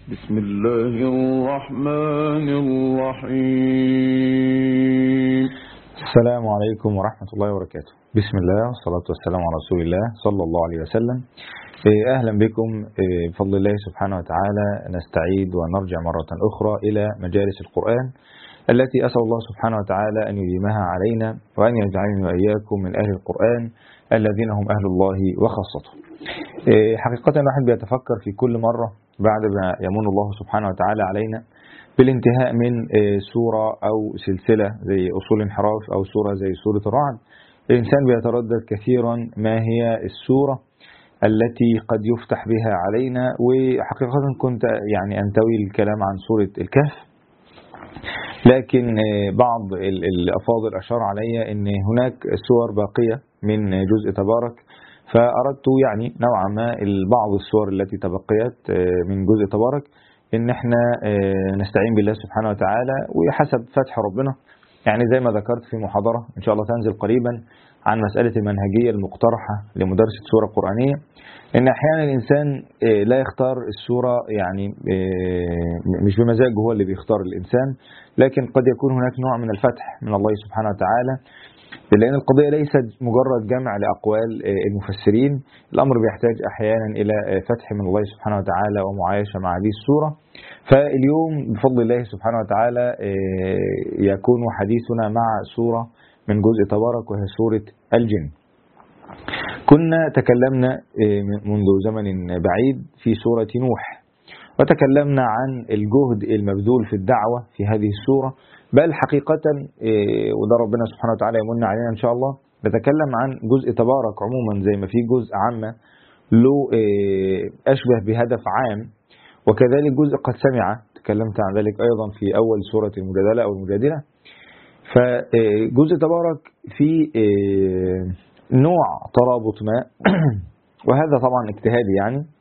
بسم الله الرحمن الرحيم. السلام عليكم ورحمة الله وبركاته. بسم الله والصلاة والسلام على رسول الله صلى الله عليه وسلم. أهلا بكم بفضل الله سبحانه وتعالى. نستعيد ونرجع مرة أخرى إلى مجالس القرآن التي أسأل الله سبحانه وتعالى أن يديمها علينا وأن يجعلني وإياكم من أهل القرآن الذين هم أهل الله وخاصته. حقيقة الواحد بيتفكر في كل مرة بعد ما يمن الله سبحانه وتعالى علينا بالانتهاء من سورة أو سلسلة زي أصول انحراف أو سورة زي سورة الرعد، الإنسان بيتردد كثيرا ما هي السورة التي قد يفتح بها علينا. وحقيقة كنت أنتوي الكلام عن سورة الكهف، لكن بعض الأفاضل أشار علي أن هناك سور باقية من جزء تبارك، فأردت نوعا ما بعض السور التي تبقيت من جزء تبارك ان احنا نستعين بالله سبحانه وتعالى، وحسب فتح ربنا زي ما ذكرت في محاضرة ان شاء الله تنزل قريبا عن مسألة المنهجية المقترحة لمدرسة سورة قرآنية، ان احيانا الانسان لا يختار السورة مش بمزاجه هو اللي بيختار الانسان، لكن قد يكون هناك نوع من الفتح من الله سبحانه وتعالى، لأن القضية ليست مجرد جمع لأقوال المفسرين، الأمر بيحتاج أحيانا إلى فتح من الله سبحانه وتعالى ومعايشة مع هذه السورة. فاليوم بفضل الله سبحانه وتعالى يكون حديثنا مع سورة من جزء تبارك وهي سورة الجن. كنا تكلمنا منذ زمن بعيد في سورة نوح، وتكلمنا عن الجهد المبذول في الدعوة في هذه السورة، بل حقيقة وده ربنا سبحانه وتعالى يمن علينا إن شاء الله نتكلم عن جزء تبارك عموما، زي ما في جزء عامة له أشبه بهدف عام، وكذلك جزء قد سمع تكلمت عن ذلك أيضا في أول سورة المجادلة أو المجادلة. فجزء تبارك في نوع ترابط ما وهذا طبعا اجتهادي،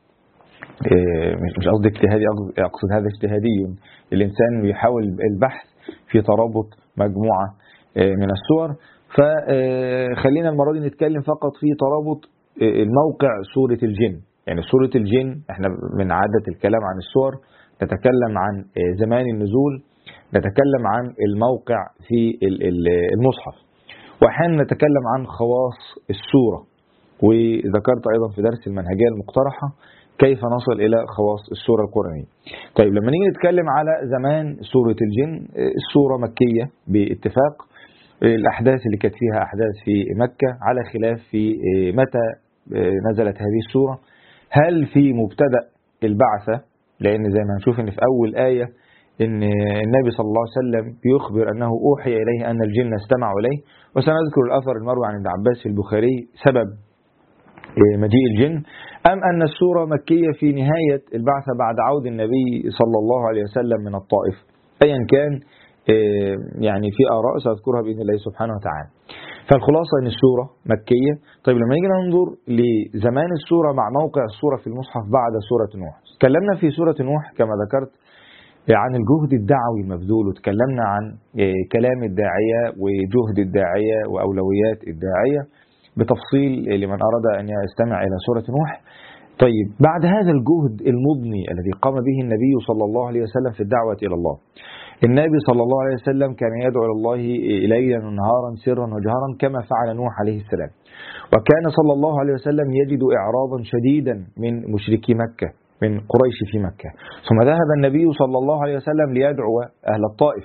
مش قصدي اجتهادي، أقصد هذا اجتهادي. الإنسان يحاول البحث في ترابط مجموعة من السور، فخلينا المرة دي نتكلم فقط في ترابط الموقع سورة الجن. سورة الجن احنا من عادة الكلام عن السور نتكلم عن زمان النزول، نتكلم عن الموقع في المصحف، وأحيانا نتكلم عن خواص السورة. وذكرت أيضا في درس المنهجية المقترحة كيف نصل إلى خواص السورة القرآنية. طيب لما نيجي نتكلم على زمان سورة الجن، السورة مكية باتفاق، الأحداث اللي كانت فيها أحداث في مكة، على خلاف في متى نزلت هذه السورة. هل في مبتدأ البعثة؟ لأن زي ما هنشوف إن في أول آية إن النبي صلى الله عليه وسلم بيخبر أنه أوحي إليه أن الجن استمعوا إليه، وسنذكر الأثر المروي عن ابن عباس في البخاري سبب مجيء الجن، أم أن السورة مكية في نهاية البعثة بعد عود النبي صلى الله عليه وسلم من الطائف. أيا كان في آراء سأذكرها بإذن الله سبحانه وتعالى. فالخلاصة أن السورة مكية. طيب لما نيجي ننظر لزمان السورة مع موقع السورة في المصحف بعد سورة نوح، تكلمنا في سورة نوح كما ذكرت عن الجهد الدعوي المبذول، وتكلمنا عن كلام الداعية وجهد الداعية وأولويات الداعية بتفصيل لمن أراد أن يستمع إلى سورة نوح. طيب بعد هذا الجهد المضني الذي قام به النبي صلى الله عليه وسلم في الدعوة إلى الله، النبي صلى الله عليه وسلم كان يدعو إلى الله ليلا ونهارا سرا وجهرا كما فعل نوح عليه السلام، وكان صلى الله عليه وسلم يجد إعراضا شديدا من مشركي مكة، من قريش في مكة. ثم ذهب النبي صلى الله عليه وسلم ليدعو أهل الطائف،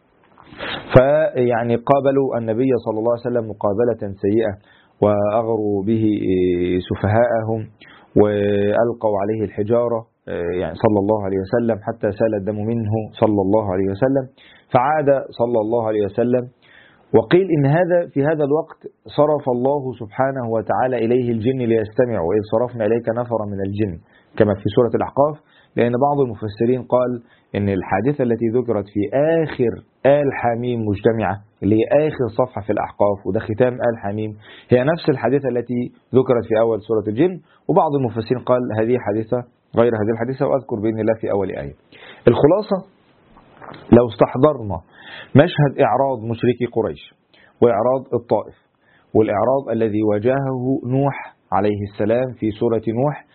قابلوا النبي صلى الله عليه وسلم مقابلة سيئة، وأغروا به سفهاءهم وألقوا عليه الحجارة صلى الله عليه وسلم حتى سال الدم منه صلى الله عليه وسلم، فعاد صلى الله عليه وسلم. وقيل إن في هذا الوقت صرف الله سبحانه وتعالى إليه الجن ليستمعوا، وإذ صرفنا إليك نفرا من الجن كما في سورة الأحقاف، لأن بعض المفسرين قال إن الحادثة التي ذكرت في آخر آل حميم مجتمعة، اللي هي آخر صفحة في الأحقاف وده ختام آل حميم، هي نفس الحادثة التي ذكرت في أول سورة الجن. وبعض المفسرين قال هذه حادثة غير هذه الحادثة، وأذكر بإذن الله في أول آية. الخلاصة لو استحضرنا مشهد إعراض مشركي قريش وإعراض الطائف والإعراض الذي واجهه نوح عليه السلام في سورة نوح،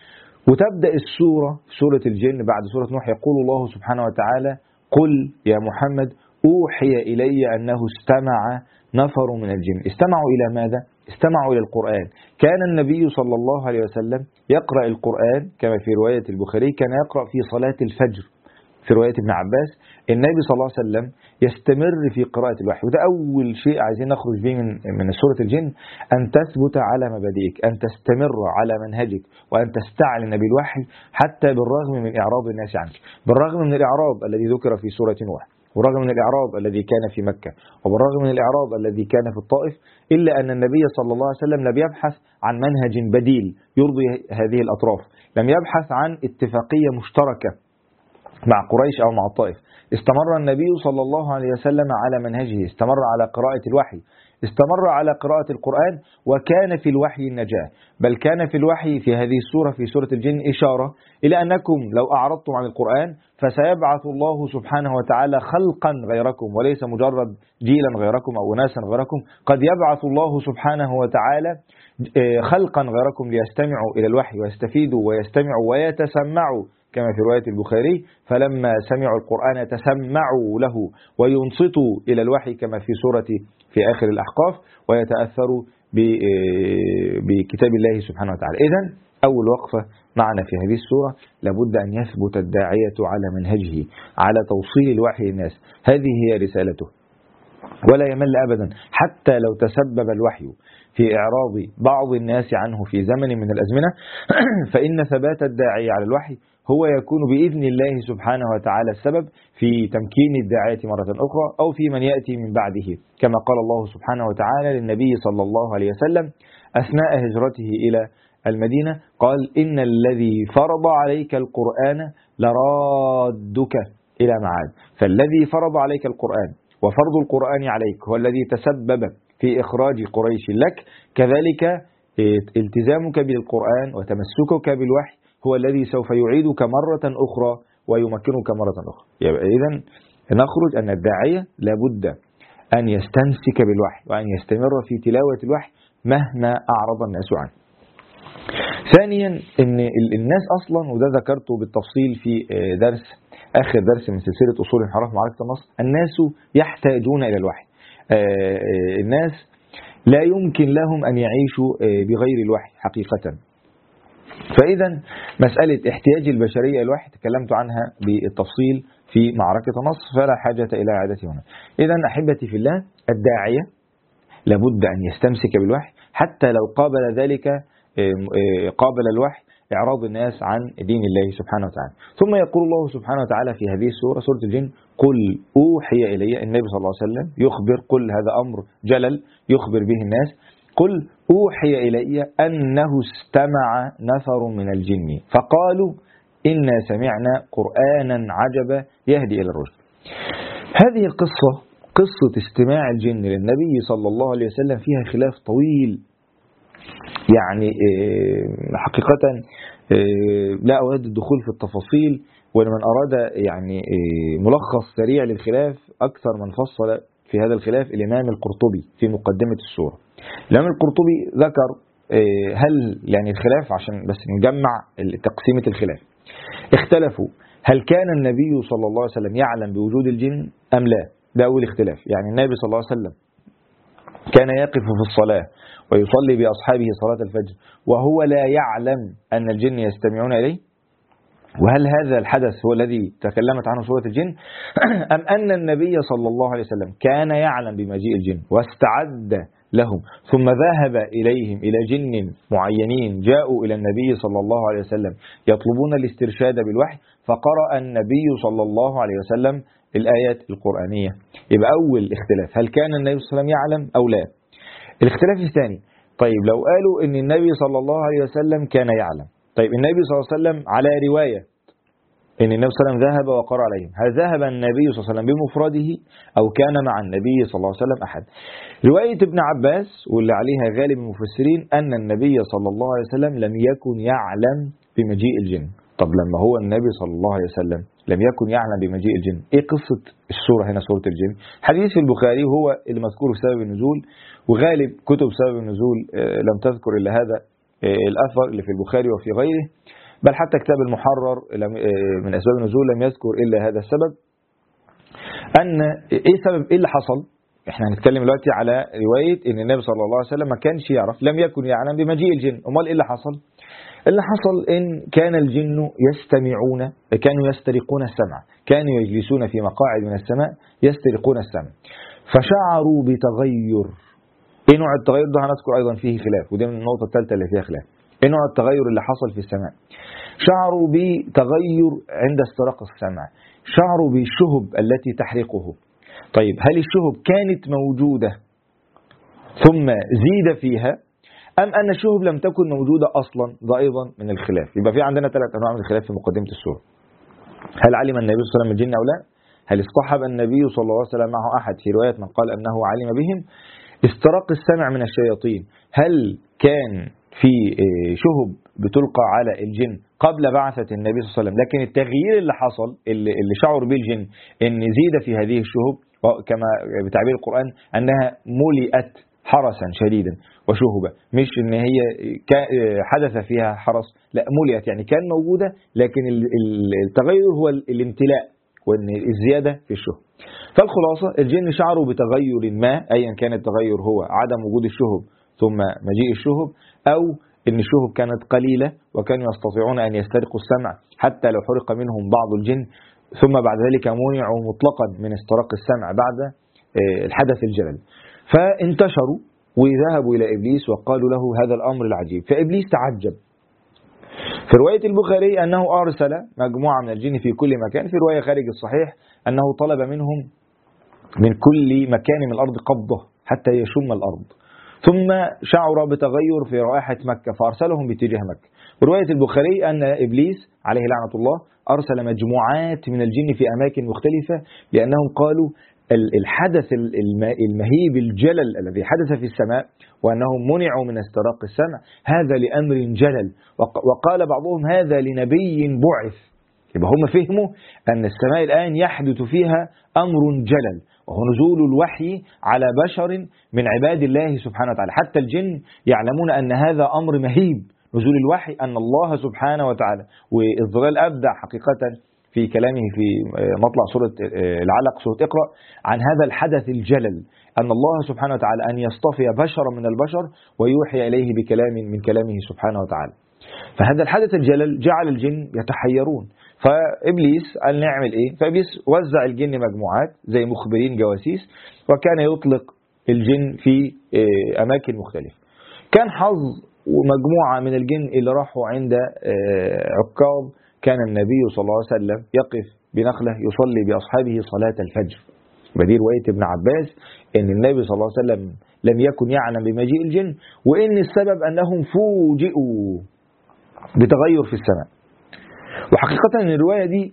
وتبدأ السورة سورة الجن بعد سورة نوح يقول الله سبحانه وتعالى قل يا محمد أوحي إلي أنه استمع نفر من الجن. استمعوا إلى ماذا؟ استمعوا إلى القرآن. كان النبي صلى الله عليه وسلم يقرأ القرآن كما في رواية البخاري، كان يقرأ في صلاة الفجر. في رواية ابن عباس النبي صلى الله عليه وسلم يستمر في قراءة الوحي. وده أول شيء عايزين نخرج به من سورة الجن، أن تثبت على مبادئك، أن تستمر على منهجك، وأن تستعلن بالوحي حتى بالرغم من إعراض الناس عنك، بالرغم من الإعراض الذي ذكر في سورة نوح، بالرغم من الإعراض الذي كان في مكة، وبالرغم من الإعراض الذي كان في الطائف، إلا أن النبي صلى الله عليه وسلم لم يبحث عن منهج بديل يرضي هذه الأطراف، لم يبحث عن اتفاقية مشتركة مع قريش أو مع الطائف. استمر النبي صلى الله عليه وسلم على منهجه، استمر على قراءة الوحي، استمر على قراءة القرآن، وكان في الوحي النجاة. بل كان في الوحي في هذه السورة في سورة الجن إشارة إلى أنكم لو أعرضتم عن القرآن فسيبعث الله سبحانه وتعالى خلقا غيركم، وليس مجرد جيلا غيركم أو أناسا غيركم، قد يبعث الله سبحانه وتعالى خلقا غيركم ليستمعوا إلى الوحي ويستفيدوا ويستمعوا ويتسمعوا كما في رواية البخاري فلما سمعوا القرآن تسمعوا له وينصتوا إلى الوحي كما في آخر الأحقاف ويتأثروا بكتاب الله سبحانه وتعالى. إذن أول وقفة معنا في هذه السورة لابد أن يثبت الداعية على منهجه، على توصيل الوحي للناس. هذه هي رسالته ولا يمل أبدا، حتى لو تسبب الوحي في إعراض بعض الناس عنه في زمن من الأزمنة فإن ثبات الداعية على الوحي هو يكون بإذن الله سبحانه وتعالى السبب في تمكين الداعية مرة أخرى أو في من يأتي من بعده، كما قال الله سبحانه وتعالى للنبي صلى الله عليه وسلم أثناء هجرته إلى المدينة، قال إن الذي فرض عليك القرآن لرادك إلى معاد. فالذي فرض عليك القرآن وفرض القرآن عليك هو الذي تسبب في إخراج قريش لك، كذلك التزامك بالقرآن وتمسكك بالوحي هو الذي سوف يعيدك مرة أخرى ويمكنك مرة أخرى. إذن نخرج أن الداعية لابد أن يستمسك بالوحي وأن يستمر في تلاوة الوحي مهما أعرض الناس عنه. ثانيا أن الناس أصلا، وده ذكرته بالتفصيل في آخر درس من سلسلة أصول الانحراف معركة النصر، الناس يحتاجون إلى الوحي. الناس لا يمكن لهم أن يعيشوا بغير الوحي حقيقة. فإذا مسألة احتياج البشرية إلى الوحي تكلمت عنها بالتفصيل في معركة النصر فلا حاجة إلى إعادتها هنا. إذا أحبتي في الله، الداعية لابد أن يستمسك بالوحي حتى لو قابل الوحي إعراض الناس عن دين الله سبحانه وتعالى. ثم يقول الله سبحانه وتعالى في هذه السورة سورة الجن قل أوحي إلي. النبي صلى الله عليه وسلم يخبر، قل هذا أمر جلل يخبر به الناس، قل أوحي إلي أنه استمع نفر من الجن فقالوا إنا سمعنا قرآنا عجبا يهدي إلى الرشد. هذه القصة قصة استماع الجن للنبي صلى الله عليه وسلم فيها خلاف طويل، يعني حقيقة لا أود الدخول في التفاصيل، ولمن أراد يعني ملخص سريع للخلاف أكثر من فصل في هذا الخلاف الإمام القرطبي في مقدمة السورة. الإمام القرطبي ذكر هل يعني الخلاف عشان بس نجمع تقسيمة الخلاف. اختلفوا هل كان النبي صلى الله عليه وسلم يعلم بوجود الجن أم لا؟ ده أول اختلاف. يعني النبي صلى الله عليه وسلم كان يقف في الصلاة ويصلي بأصحابه صلاة الفجر وهو لا يعلم أن الجن يستمعون إليه؟ وهل هذا الحدث هو الذي تكلمت عنه سورة الجن أم أن النبي صلى الله عليه وسلم كان يعلم بمجيء الجن واستعد لهم ثم ذهب إليهم إلى جن معينين جاءوا إلى النبي صلى الله عليه وسلم يطلبون الاسترشاد بالوحي فقرأ النبي صلى الله عليه وسلم الآيات القرآنية؟ يبقى أول اختلاف هل كان النبي صلى الله عليه وسلم يعلم أو لا؟ الاختلاف الثاني، طيب لو قالوا ان النبي صلى الله عليه وسلم كان يعلم، طيب النبي صلى الله عليه وسلم على رواية ان النبي صلى الله عليه وسلم ذهب وقرأ عليهم، هل ذهب النبي صلى الله عليه وسلم بمفرده او كان مع النبي صلى الله عليه وسلم احد؟ رواية ابن عباس واللي عليها غالب المفسرين ان النبي صلى الله عليه وسلم لم يكن يعلم بمجيء الجن. طب لما هو النبي صلى الله عليه وسلم لم يكن يعلم بمجيء الجن، ايه قصة السورة هنا سورة الجن؟ حديث في البخاري هو اللي مذكور في سبب النزول، وغالب كتب سبب النزول لم تذكر إلا هذا الأثر اللي في البخاري وفي غيره، بل حتى كتاب المحرر من أسباب النزول لم يذكر إلا هذا السبب. أن إيه اللي حصل؟ إحنا هنتكلم دلوقتي على رواية إن النبي صلى الله عليه وسلم ما كانش يعرف، لم يكن يعلم بمجيء الجن. أمال إيه اللي حصل؟ اللي حصل إن كان الجن يستمعون، كانوا يسترقون السمع، كانوا يجلسون في مقاعد من السماء يسترقون السمع، فشعروا بتغير. إيه نوع التغير ده؟ هنذكر أيضا فيه خلاف، ودي من النقطة الثالثة اللي فيها خلاف. إيه نوع التغير اللي حصل في السماء؟ شعروا بتغير عند استراق السمع، شعروا بالشهب التي تحرقه. طيب هل الشهب كانت موجودة ثم زيد فيها، أم أن الشهب لم تكن موجودة أصلا؟ ده أيضا من الخلاف. يبقى في عندنا 3 أنواع من الخلاف في مقدمة السورة. هل علم النبي صلى الله عليه وسلم الجن أو لا؟ هل اصطحب النبي صلى الله عليه وسلم معه أحد؟ في رواية من قال أنه علم بهم. استراق السمع من الشياطين، هل كان في شهب بتلقى على الجن قبل بعثة النبي صلى الله عليه وسلم، لكن التغيير اللي حصل اللي شعر به الجن ان زيد في هذه الشهب، كما بتعبير القرآن أنها ملئت حرسا شديدا وشهبا، مش ان هي حدث فيها حرس، لا ملئت يعني كان موجودة، لكن التغير هو الامتلاء وان الزيادة في الشهب. فالخلاصة الجن شعروا بتغير ما، أيا كان التغير هو عدم وجود الشهب ثم مجيء الشهب، أو إن الشهب كانت قليلة وكانوا يستطيعون أن يسترقوا السمع حتى لو حرق منهم بعض الجن، ثم بعد ذلك منعوا مطلقا من استراق السمع بعد الحدث الجلل. فانتشروا وذهبوا إلى إبليس وقالوا له هذا الأمر العجيب، فإبليس تعجب. في رواية البخاري أنه أرسل مجموعة من الجن في كل مكان، في رواية خارج الصحيح أنه طلب منهم من كل مكان من الأرض قبضة حتى يشم الأرض، ثم شعر بتغير في رائحة مكة فأرسلهم باتجاه مكة. ورواية البخاري أن إبليس عليه لعنة الله أرسل مجموعات من الجن في أماكن مختلفة، لأنهم قالوا الحدث المهيب الجلل الذي حدث في السماء وأنهم منعوا من استراق السمع هذا لأمر جلل، وقال بعضهم هذا لنبي بعث. يبقى هم فهموا أن السماء الآن يحدث فيها أمر جلل، وهو نزول الوحي على بشر من عباد الله سبحانه وتعالى. حتى الجن يعلمون أن هذا أمر مهيب، نزول الوحي، أن الله سبحانه وتعالى. والظلال أبدع حقيقة في كلامه في مطلع سورة العلق، سورة اقرأ، عن هذا الحدث الجلل، أن الله سبحانه وتعالى أن يصطفي بشرا من البشر ويوحي إليه بكلام من كلامه سبحانه وتعالى. فهذا الحدث الجلل جعل الجن يتحيرون. فإبليس قال نعمل إيه؟ فإبليس وزع الجن مجموعات زي مخبرين جواسيس، وكان يطلق الجن في أماكن مختلفة. كان حظ مجموعة من الجن اللي راحوا عند عكاظ، كان النبي صلى الله عليه وسلم يقف بنخلة يصلي بأصحابه صلاة الفجر. بدي رواية ابن عباس أن النبي صلى الله عليه وسلم لم يكن يعلم بمجيء الجن، وإن السبب أنهم فوجئوا بتغير في السماء. وحقيقة أن الرواية دي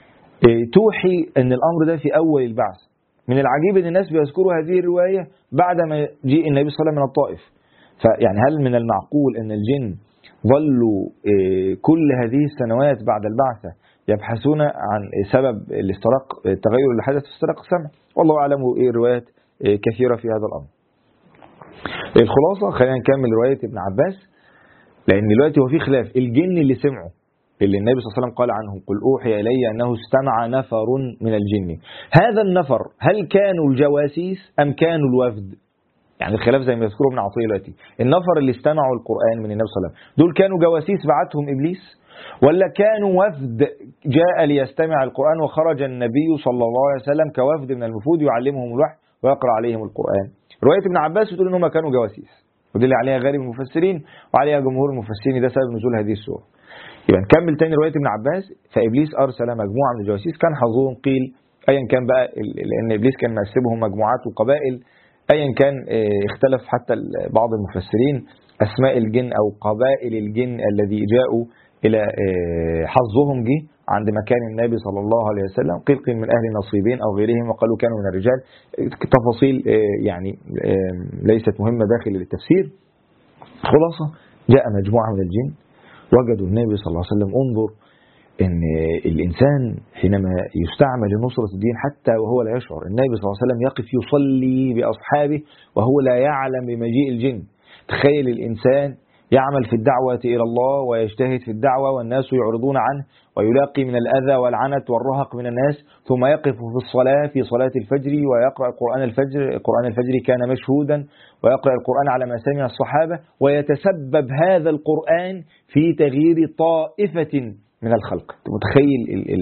توحي أن الأمر ده في أول البعث. من العجيب أن الناس بيذكروا هذه الرواية بعد ما جاء النبي صلى الله عليه وسلم من الطائف. فيعني هل من المعقول أن الجن ظلوا كل هذه السنوات بعد البعثة يبحثون عن سبب التغير اللي حدث في استراق السمع؟ والله أعلم. روايات كثيرة في هذا الأمر. الخلاصة خلينا نكمل رواية ابن عباس، لأن دلوقتي هو في خلاف. الجن اللي سمعوا اللي النبي صلى الله عليه وسلم قال عنهم قل أوحي إلي أنه استمع نفر من الجن، هذا النفر هل كانوا الجواسيس أم كانوا الوفد؟ يعني الخلاف زي ما يذكره ابن عطية دلوقتي. النفر اللي استمعوا القرآن من النبي صلى الله عليه وسلم دول كانوا جواسيس بعتهم إبليس، ولا كانوا وفد جاء ليستمع القرآن وخرج النبي صلى الله عليه وسلم كوفد من الوفود يعلمهم الوحي ويقرأ عليهم القرآن؟ رواية ابن عباس بتقول إنهم كانوا جواسيس، ودي اللي عليها غالب المفسرين وعليها جمهور المفسرين، ده سبب نزول هذه السورة. يبقى نكمل تاني رواية ابن عباس. فإبليس أرسل مجموعة من الجواسيس، كان حظهم قيل أيا كان بقى، لأن إبليس كان مقسمهم مجموعات وقبائل، أيا كان اختلف حتى بعض المفسرين أسماء الجن أو قبائل الجن الذي جاءوا إلى حظهم جه عند مكان النبي صلى الله عليه وسلم. قيل من أهل نصيبين أو غيرهم، وقالوا كانوا من الرجال. تفاصيل يعني ليست مهمة داخل التفسير. خلاصة جاء مجموعة من الجن وجدوا النبي صلى الله عليه وسلم. انظر ان الانسان حينما يستعمل لنصرة الدين حتى وهو لا يشعر، النبي صلى الله عليه وسلم يقف يصلي باصحابه وهو لا يعلم بمجيء الجن. تخيل الانسان يعمل في الدعوة إلى الله ويجتهد في الدعوة والناس يعرضون عنه ويلاقي من الأذى والعنت والرهق من الناس، ثم يقف في الصلاة في صلاة الفجر ويقرأ قرآن الفجر كان مشهودا، ويقرأ القرآن على ما سمع الصحابة، ويتسبب هذا القرآن في تغيير طائفة من الخلق. متخيل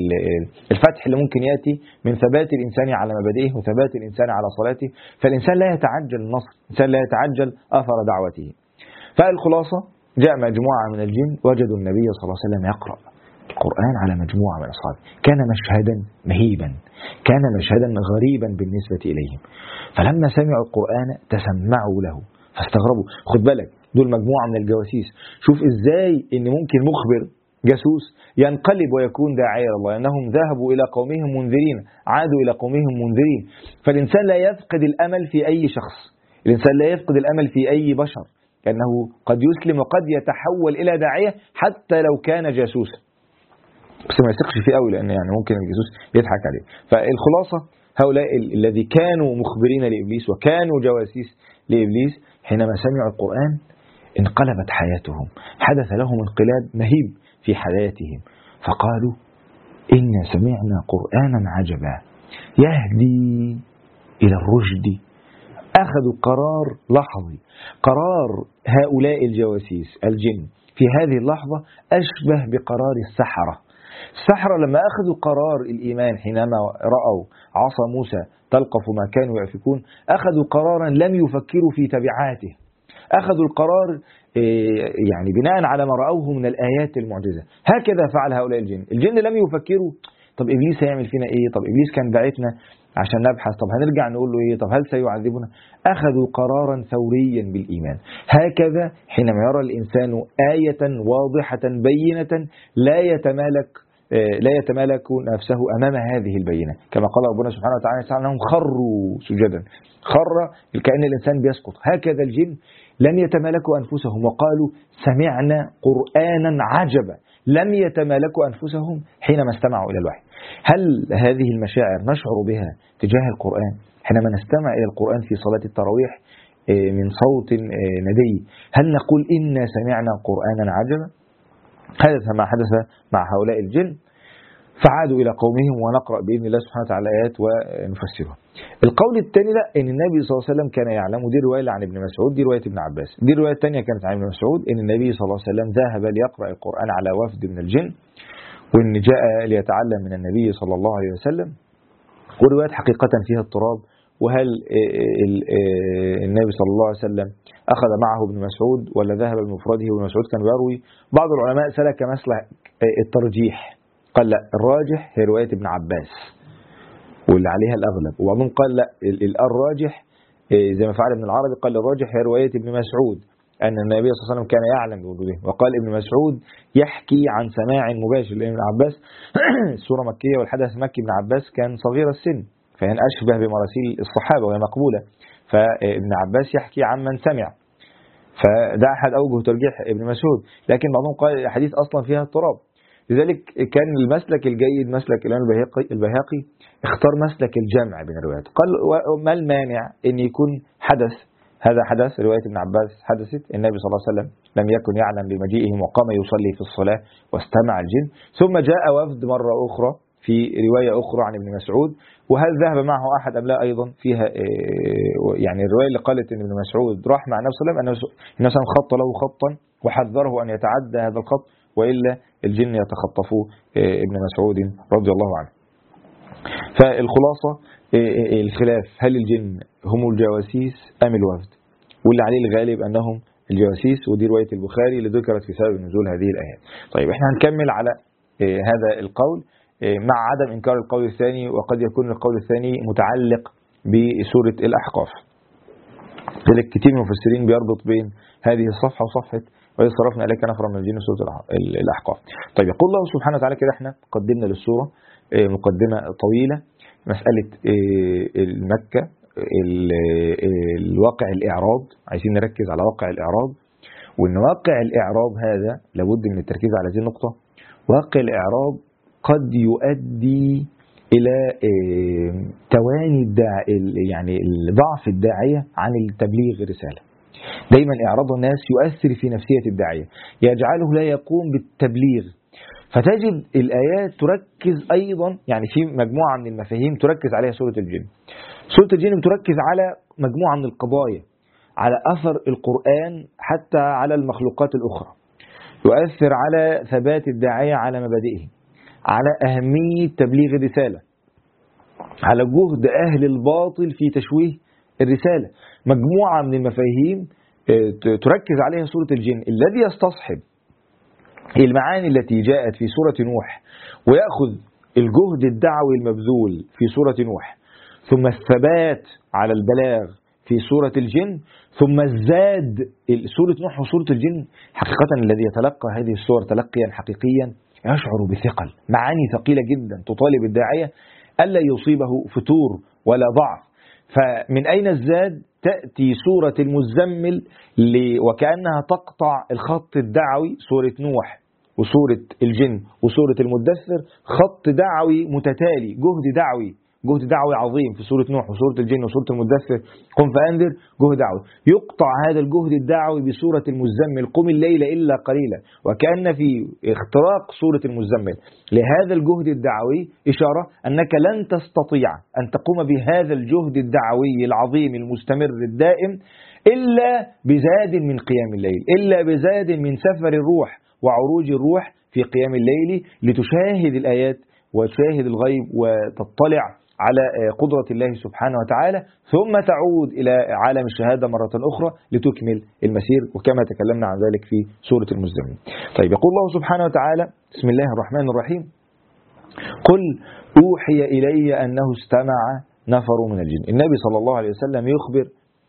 الفتح اللي ممكن يأتي من ثبات الإنسان على مبادئه وثبات الإنسان على صلاته. فالإنسان لا يتعجل النصر، الإنسان لا يتعجل أثر دعوته. فالخلاصة جاء مجموعة من الجن وجدوا النبي صلى الله عليه وسلم يقرأ القرآن على مجموعة من أصحابه. كان مشهدا مهيبا، كان مشهدا غريبا بالنسبة إليهم. فلما سمعوا القرآن تسمعوا له فاستغربوا. خد بالك دول مجموعة من الجواسيس. شوف إزاي إن ممكن مخبر جاسوس ينقلب ويكون داعية الله، أنهم ذهبوا إلى قومهم منذرين عادوا إلى قومهم منذرين. فالإنسان لا يفقد الأمل في أي شخص، الإنسان لا يفقد الأمل في أي بشر، كأنه قد يسلم وقد يتحول إلى داعية حتى لو كان جاسوسا. بس ما يثقش فيه قوي، لأن يعني ممكن الجاسوس يضحك عليه. فالخلاصة هؤلاء الذي كانوا مخبرين لإبليس وكانوا جواسيس لإبليس حينما سمعوا القرآن انقلبت حياتهم، حدث لهم انقلاب مهيب في حياتهم. فقالوا إنا سمعنا قرآنا عجبا يهدي إلى الرشد. أخذوا قرار لحظي. قرار هؤلاء الجواسيس الجن في هذه اللحظة أشبه بقرار السحرة. السحرة لما أخذوا قرار الإيمان حينما رأوا عصا موسى تلقف ما كانوا يأفكون، أخذوا قرارا لم يفكروا في تبعاته. أخذوا القرار يعني بناء على ما رأوه من الآيات المعجزة. هكذا فعل هؤلاء الجن. الجن لم يفكروا طب إبليس هيعمل فينا إيه، طب إبليس كان بعتنا عشان نبحث، طب هنرجع نقول له إيه، طب هل سيعذبنا. أخذوا قرارا ثوريا بالإيمان. هكذا حينما يرى الإنسان آية واضحة بينة لا يتمالك نفسه أمام هذه البينة، كما قال ربنا سبحانه وتعالى أنهم خروا سجدا. خر كأن الإنسان بيسقط. هكذا الجن لم يتمالكوا أنفسهم وقالوا سمعنا قرآنا عجبا. لم يتمالكوا أنفسهم حينما استمعوا إلى الوحي. هل هذه المشاعر نشعر بها تجاه القرآن حينما نستمع إلى القرآن في صلاة التراويح من صوت ندي؟ هل نقول إنا سمعنا قرآنا عجبا؟ حدث ما حدث مع هؤلاء الجن. فعادوا إلى قومهم، ونقرأ بإذن الله سبحانه وتعالى الآيات ونفسرها. القول الثاني لا، إن النبي صلى الله عليه وسلم كان يعلم، ودي رواية عن ابن مسعود، دي رواية ابن عباس. دي الرواية الثانية كانت عن ابن مسعود إن النبي صلى الله عليه وسلم ذهب ليقرأ القرآن على وفد من الجن، وإن جاء ليتعلم من النبي صلى الله عليه وسلم. وروايات حقيقة فيها اضطراب. وهل النبي صلى الله عليه وسلم أخذ معه ابن مسعود ولا ذهب بمفرده وابن مسعود كان يروي؟ بعض العلماء سلك مسلك الترجيح، قال لا الراجح هي رواية ابن عباس واللي عليها الأغلب، وبعضهم قال لا الراجح زي ما فعل ابن العربي، قال الراجح هي رواية ابن مسعود أن النبي صلى الله عليه وسلم كان يعلم بوجوده. وقال ابن مسعود يحكي عن سماع مباشر لابن عباس. السورة مكية والحدث مكي، ابن عباس كان صغير السن، فهي أشبه بمراسيل الصحابة وهي مقبولة. فابن عباس يحكي عن من سمع، فده أحد أوجه ترجيح ابن مسعود. لكن بعضهم قال الحديث أصلا فيها اضطراب. لذلك كان المسلك الجيد مسلك الإمام البيهقي اختار مسلك الجمع بين الروايات. قال ما المانع أن يكون حدث، هذا حدث رواية ابن عباس حدثت، النبي صلى الله عليه وسلم لم يكن يعلم بمجيئهم وقام يصلي في الصلاة واستمع الجن، ثم جاء وفد مرة أخرى في رواية أخرى عن ابن مسعود، وهل ذهب معه أحد أم لا أيضا فيها يعني الرواية اللي قالت أن ابن مسعود راح مع النبي صلى الله عليه وسلم، أن النبي خط له خطا وحذره أن يتعدى هذا الخط وإلا الجن يتخطفوا ابن مسعود رضي الله عنه. فالخلاصة الخلاف هل الجن هم الجواسيس أم الوفد، واللي عليه الغالب أنهم الجواسيس، ودي رواية البخاري اللي ذكرت في سبب نزول هذه الآيات. طيب احنا هنكمل على هذا القول مع عدم إنكار القول الثاني، وقد يكون القول الثاني متعلق بسورة الأحقاف. لذلك كتير من المفسرين بيربط بين هذه الصفحة وصفحة وإذ صرفنا إليك نفرا من الجن سورة الأحقاف. طيب يقول الله سبحانه وتعالى كده، احنا قدمنا للسورة مقدمة طويلة، مسألة المكة، الواقع الإعراض، عايزين نركز على واقع الإعراض، وإن واقع الإعراض هذا لابد من التركيز على هذه النقطة. واقع الإعراض قد يؤدي إلى تواني يعني ضعف الداعية عن التبليغ الرسالة. دايما إعراض الناس يؤثر في نفسية الداعية، يجعله لا يقوم بالتبليغ. فتجد الآيات تركز أيضا، يعني في مجموعة من المفاهيم تركز عليها سورة الجن. سورة الجن بتركز على مجموعة من القضايا، على أثر القرآن حتى على المخلوقات الأخرى، يؤثر على ثبات الداعية على مبادئه، على أهمية تبليغ الرسالة، على جهد أهل الباطل في تشويه الرسالة. مجموعة من المفاهيم تركز عليها سورة الجن. الذي يستصحب المعاني التي جاءت في سورة نوح ويأخذ الجهد الدعوي المبذول في سورة نوح، ثم الثبات على البلاغ في سورة الجن، ثم الزاد سورة نوح وسورة الجن، حقيقة الذي يتلقى هذه السور تلقيا حقيقيا يشعر بثقل، معاني ثقيلة جدا تطالب الداعية ألا يصيبه فتور ولا ضعف. فمن أين الزاد؟ تأتي سورة المزمل وكأنها تقطع الخط الدعوي، سورة نوح وسورة الجن وسورة المدثر خط دعوي متتالي، جهد دعوي عظيم في سورة نوح وسورة الجن وسورة المدثر، قم فأنذر، جهد دعوي. يقطع هذا الجهد الدعوي بسورة المزمل، قم الليل إلا قليلا. وكأن في اختراق سورة المزمل لهذا الجهد الدعوي إشارة أنك لن تستطيع أن تقوم بهذا الجهد الدعوي العظيم المستمر الدائم إلا بزاد من قيام الليل، إلا بزاد من سفر الروح وعروج الروح في قيام الليل، لتشاهد الآيات وتشاهد الغيب وتطلع على قدرة الله سبحانه وتعالى، ثم تعود إلى عالم الشهادة مرة أخرى لتكمل المسير، وكما تكلمنا عن ذلك في سورة المزمل. طيب، يقول الله سبحانه وتعالى: بسم الله الرحمن الرحيم: قل أوحي إلي أنه استمع نفر من الجن. النبي صلى الله عليه وسلم يخبر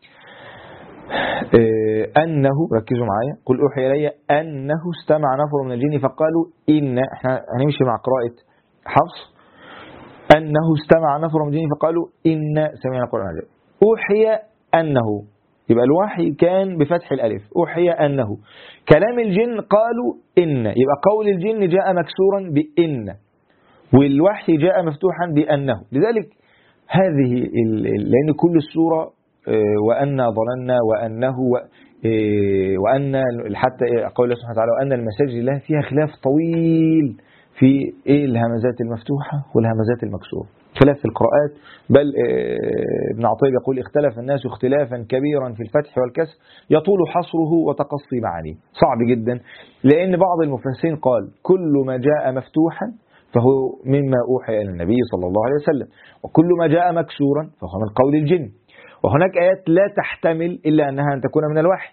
أنه، ركزوا معايا، قل أوحي إلي أنه استمع نفر من الجن فقالوا إن، احنا هنمشي مع قراءة حفص، أنه استمع نفر من الجن فقالوا إن سمعنا القرآن عجب. أوحي أنه، يبقى الوحي كان بفتح الألف، أوحي أنه. كلام الجن قالوا إن، يبقى قول الجن جاء مكسورا بإن، والوحي جاء مفتوحا بأنه. لذلك هذه لأن كل السورة وأن ظننا وأنه وأن، حتى قول الله سبحانه وتعالى: وأن المساجد لله، فيها خلاف طويل في الهمزات المفتوحة والهمزات المكسورة، خلاف في القراءات. بل ابن عطية يقول: اختلف الناس اختلافا كبيرا في الفتح والكسر يطول حصره وتقصي معانيه. صعب جدا، لأن بعض المفسرين قال: كل ما جاء مفتوحا فهو مما أوحي إلى النبي صلى الله عليه وسلم، وكل ما جاء مكسورا فهو من قول الجن. وهناك آيات لا تحتمل إلا أنها أن تكون من الوحي.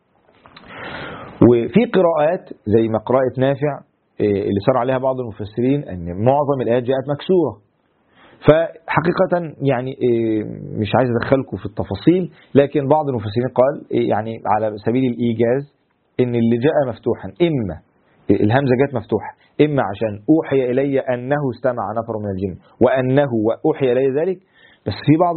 وفي قراءات زي ما قراءة نافع اللي صار عليها بعض المفسرين أن معظم الآيات جاءت مكسورة. فحقيقة يعني مش عايز أدخلكم في التفاصيل، لكن بعض المفسرين قال يعني على سبيل الإيجاز إن اللي جاء مفتوحا إما الهمزة جاءت مفتوحة، إما عشان أوحي إلي أنه استمع نفر من الجن وأنه وأوحي إلي ذلك. بس في بعض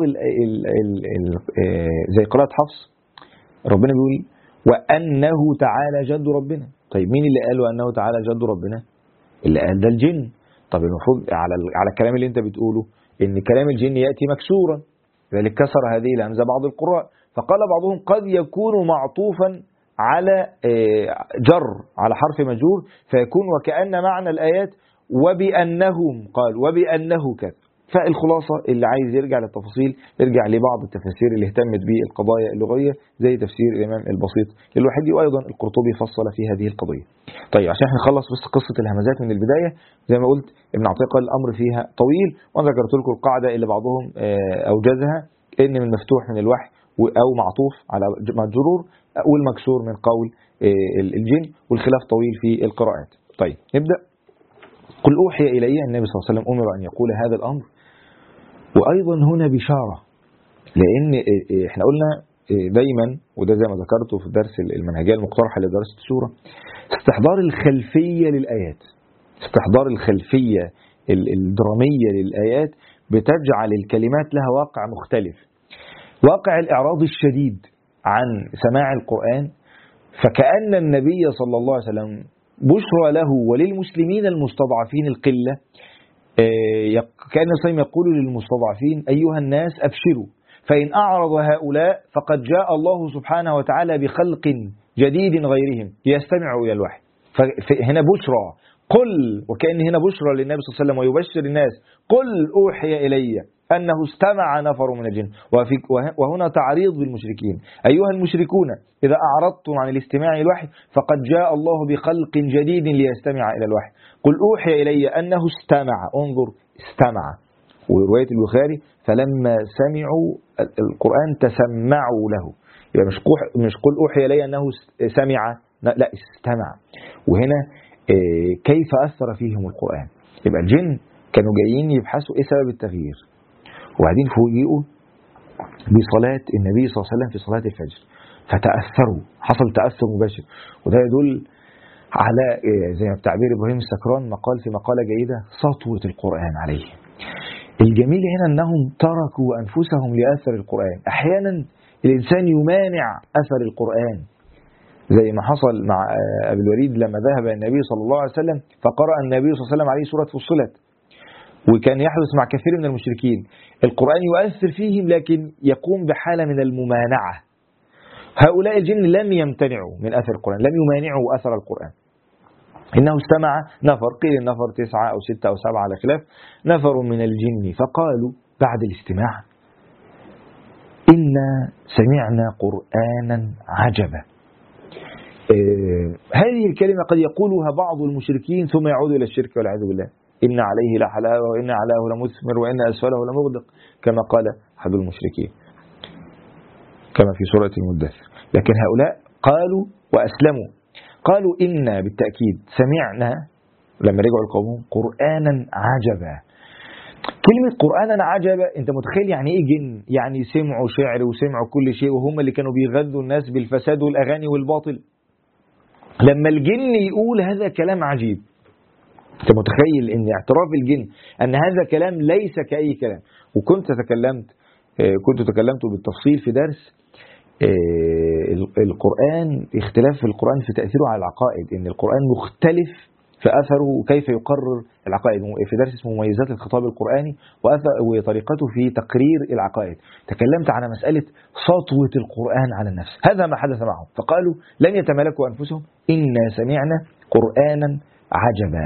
زي قراءة حفص ربنا بيقول: وأنه تعالى جد ربنا. طيب مين اللي قال وأنه تعالى جد ربنا؟ اللي قال ده الجن. طب المفروض على الكلام اللي انت بتقوله ان كلام الجن يأتي مكسورا، ذلك كسر هذه الهمزة بعض القراء. فقال بعضهم: قد يكون معطوفا على جر، على حرف مجرور، فيكون وكأن معنى الآيات وبأنهم، قال وبأنه كذا. فالخلاصة اللي عايز يرجع للتفاصيل يرجع لبعض التفاسير اللي اهتمت بالقضايا اللغوية زي تفسير الإمام البسيط للوحيدي، وأيضا القرطبي فصل في هذه القضية. طيب عشان نخلص بس قصة الهمزات من البداية، زي ما قلت ابن عطية قال الأمر فيها طويل، وأنا ذكرت لكم القاعدة اللي بعضهم أوجزها، إن من مفتوح من الوحي أو معطوف على مجرور، والمكسور من قول الجن، والخلاف طويل في القراءات. طيب نبدأ. قل أوحي إلي، النبي صلى الله عليه وسلم أمر أن يقول هذا الأمر. وأيضا هنا بشارة، لأن احنا قلنا دايما، وده زي ما ذكرته في الدرس المنهجية المقترحة لدراسة السورة، استحضار الخلفية للآيات، استحضار الخلفية الدرامية للآيات بتجعل الكلمات لها واقع مختلف، واقع الإعراض الشديد عن سماع القرآن. فكأن النبي صلى الله عليه وسلم بشرى له وللمسلمين المستضعفين القلة، كأن الصيم يقول للمستضعفين: أيها الناس أبشروا، فإن أعرض هؤلاء فقد جاء الله سبحانه وتعالى بخلق جديد غيرهم ليستمعوا إلى الوحي. فهنا بشرى، قل، وكأن هنا بشرى للنبي صلى الله عليه وسلم ويبشر الناس، قل أوحي إلي أنه استمع نفر من الجن. وهنا تعريض بالمشركين: أيها المشركون إذا أعرضتم عن الاستماع إلى الوحي فقد جاء الله بخلق جديد ليستمع إلى الوحي. قل أوحي إلي أنه استمع، انظر، استمع. ورواية البخاري: فلما سمعوا القرآن تسمعوا له. يبقى مش قل أوحي إلي أنه سمع، لا، استمع. وهنا كيف أثر فيهم القرآن. يبقى الجن كانوا جايين يبحثوا إيه سبب التغيير، وبعدين فوجئوا بصلاة النبي صلى الله عليه وسلم في صلاة الفجر فتأثروا، حصل تأثر مباشر. وده يدل على زي ما بتعبير إبراهيم السكران مقال في مقالة جيدة: سطوة القرآن عليه. الجميل هنا أنهم تركوا أنفسهم لأثر القرآن. أحيانا الإنسان يمانع أثر القرآن، زي ما حصل مع أبي الوليد لما ذهب النبي صلى الله عليه وسلم فقرأ النبي صلى الله عليه وسلم عليه سورة فصلت، وكان يحدث مع كثير من المشركين. القرآن يؤثر فيهم لكن يقوم بحالة من الممانعة. هؤلاء الجن لم يمتنعوا من أثر القرآن، لم يمانعوا أثر القرآن. إنه استمع نفر، قيل النفر 9 أو 6 أو 7 على خلاف، نفر من الجن فقالوا بعد الاستماع: إنا سمعنا قرآنا عجبا. هذه الكلمة قد يقولها بعض المشركين ثم يعود إلى الشرك والعياذ بالله: إن عليه لحلاوة وإن علاه لمثمر وإن أسفله لمغدق، كما قال أحد المشركين كما في سورة المدثر. لكن هؤلاء قالوا وأسلموا، قالوا إنا بالتأكيد سمعنا لما رجعوا القوم قرآنا عجبا. كلمة قرآنا عجبا، أنت متخيل يعني إيه جن؟ يعني سمعوا شعر وسمعوا كل شيء، وهم اللي كانوا بيغذوا الناس بالفساد والأغاني والباطل. لما الجن يقول هذا كلام عجيب، أنت متخيل أن اعتراف الجن أن هذا كلام ليس كأي كلام. وكنت تكلمت بالتفصيل في درس القرآن، اختلاف القرآن في تأثيره على العقائد، أن القرآن مختلف في أثره وكيف يقرر العقائد، في درس اسمه مميزات الخطاب القرآني وطريقته في تقرير العقائد. تكلمت عن مسألة سطوة القرآن على النفس. هذا ما حدث معهم، فقالوا لن يتملكوا أنفسهم: إنا سمعنا قرآنا عجبا.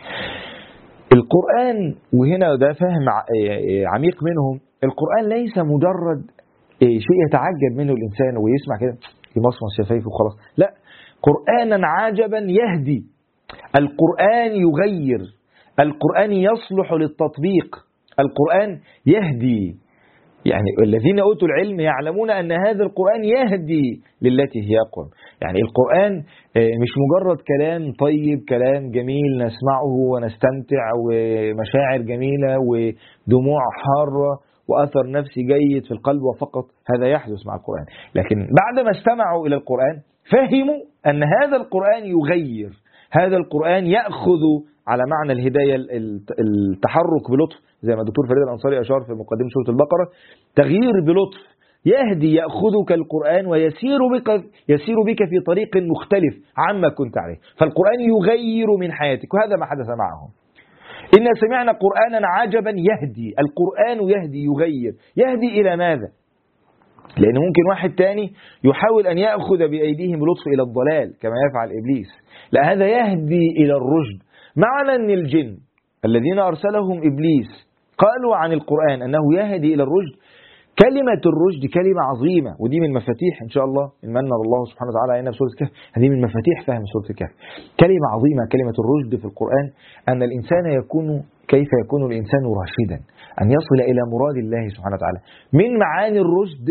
القرآن، وهنا ده فهم عميق منهم، القرآن ليس مجرد شيء يتعجب منه الإنسان ويسمع كده يمصمص شفايفه وخلاص، لا، قرآنا عجبا يهدي. القرآن يغير، القرآن يصلح للتطبيق، القرآن يهدي. يعني الذين أوتوا العلم يعلمون أن هذا القرآن يهدي للتي هي أقوم. يعني القرآن مش مجرد كلام طيب، كلام جميل نسمعه ونستمتع ومشاعر جميلة ودموع حارة وأثر نفسي جيد في القلب وفقط. هذا يحدث مع القرآن، لكن بعدما استمعوا إلى القرآن فهموا أن هذا القرآن يغير، هذا القرآن يأخذ على معنى الهداية، التحرك بلطف، زي ما الدكتور فريد الأنصاري أشار في مقدمة سورة البقرة: تغيير بلطف، يهدي، يأخذك القرآن ويسير بك في طريق مختلف عما كنت عليه. فالقرآن يغير من حياتك، وهذا ما حدث معهم. إنا سمعنا قرآنا عجبا يهدي. القرآن يهدي، يغير. يهدي إلى ماذا؟ لأن ممكن واحد تاني يحاول أن يأخذ بأيديهم بلطف إلى الضلال كما يفعل إبليس. لا، هذا يهدي إلى الرشد. معنى أن الجن الذين أرسلهم إبليس قالوا عن القرآن أنه يهدي إلى الرشد. كلمة الرشد كلمة عظيمة، ودي من مفاتيح إن شاء الله إن من الله سبحانه وتعالى علينا في سورة الكهف، هذه من مفاتيح فهم سورة الكهف. كلمة عظيمة كلمة الرشد في القرآن، أن الإنسان كيف يكون الإنسان راشدا، أن يصل إلى مراد الله سبحانه وتعالى. من معاني الرشد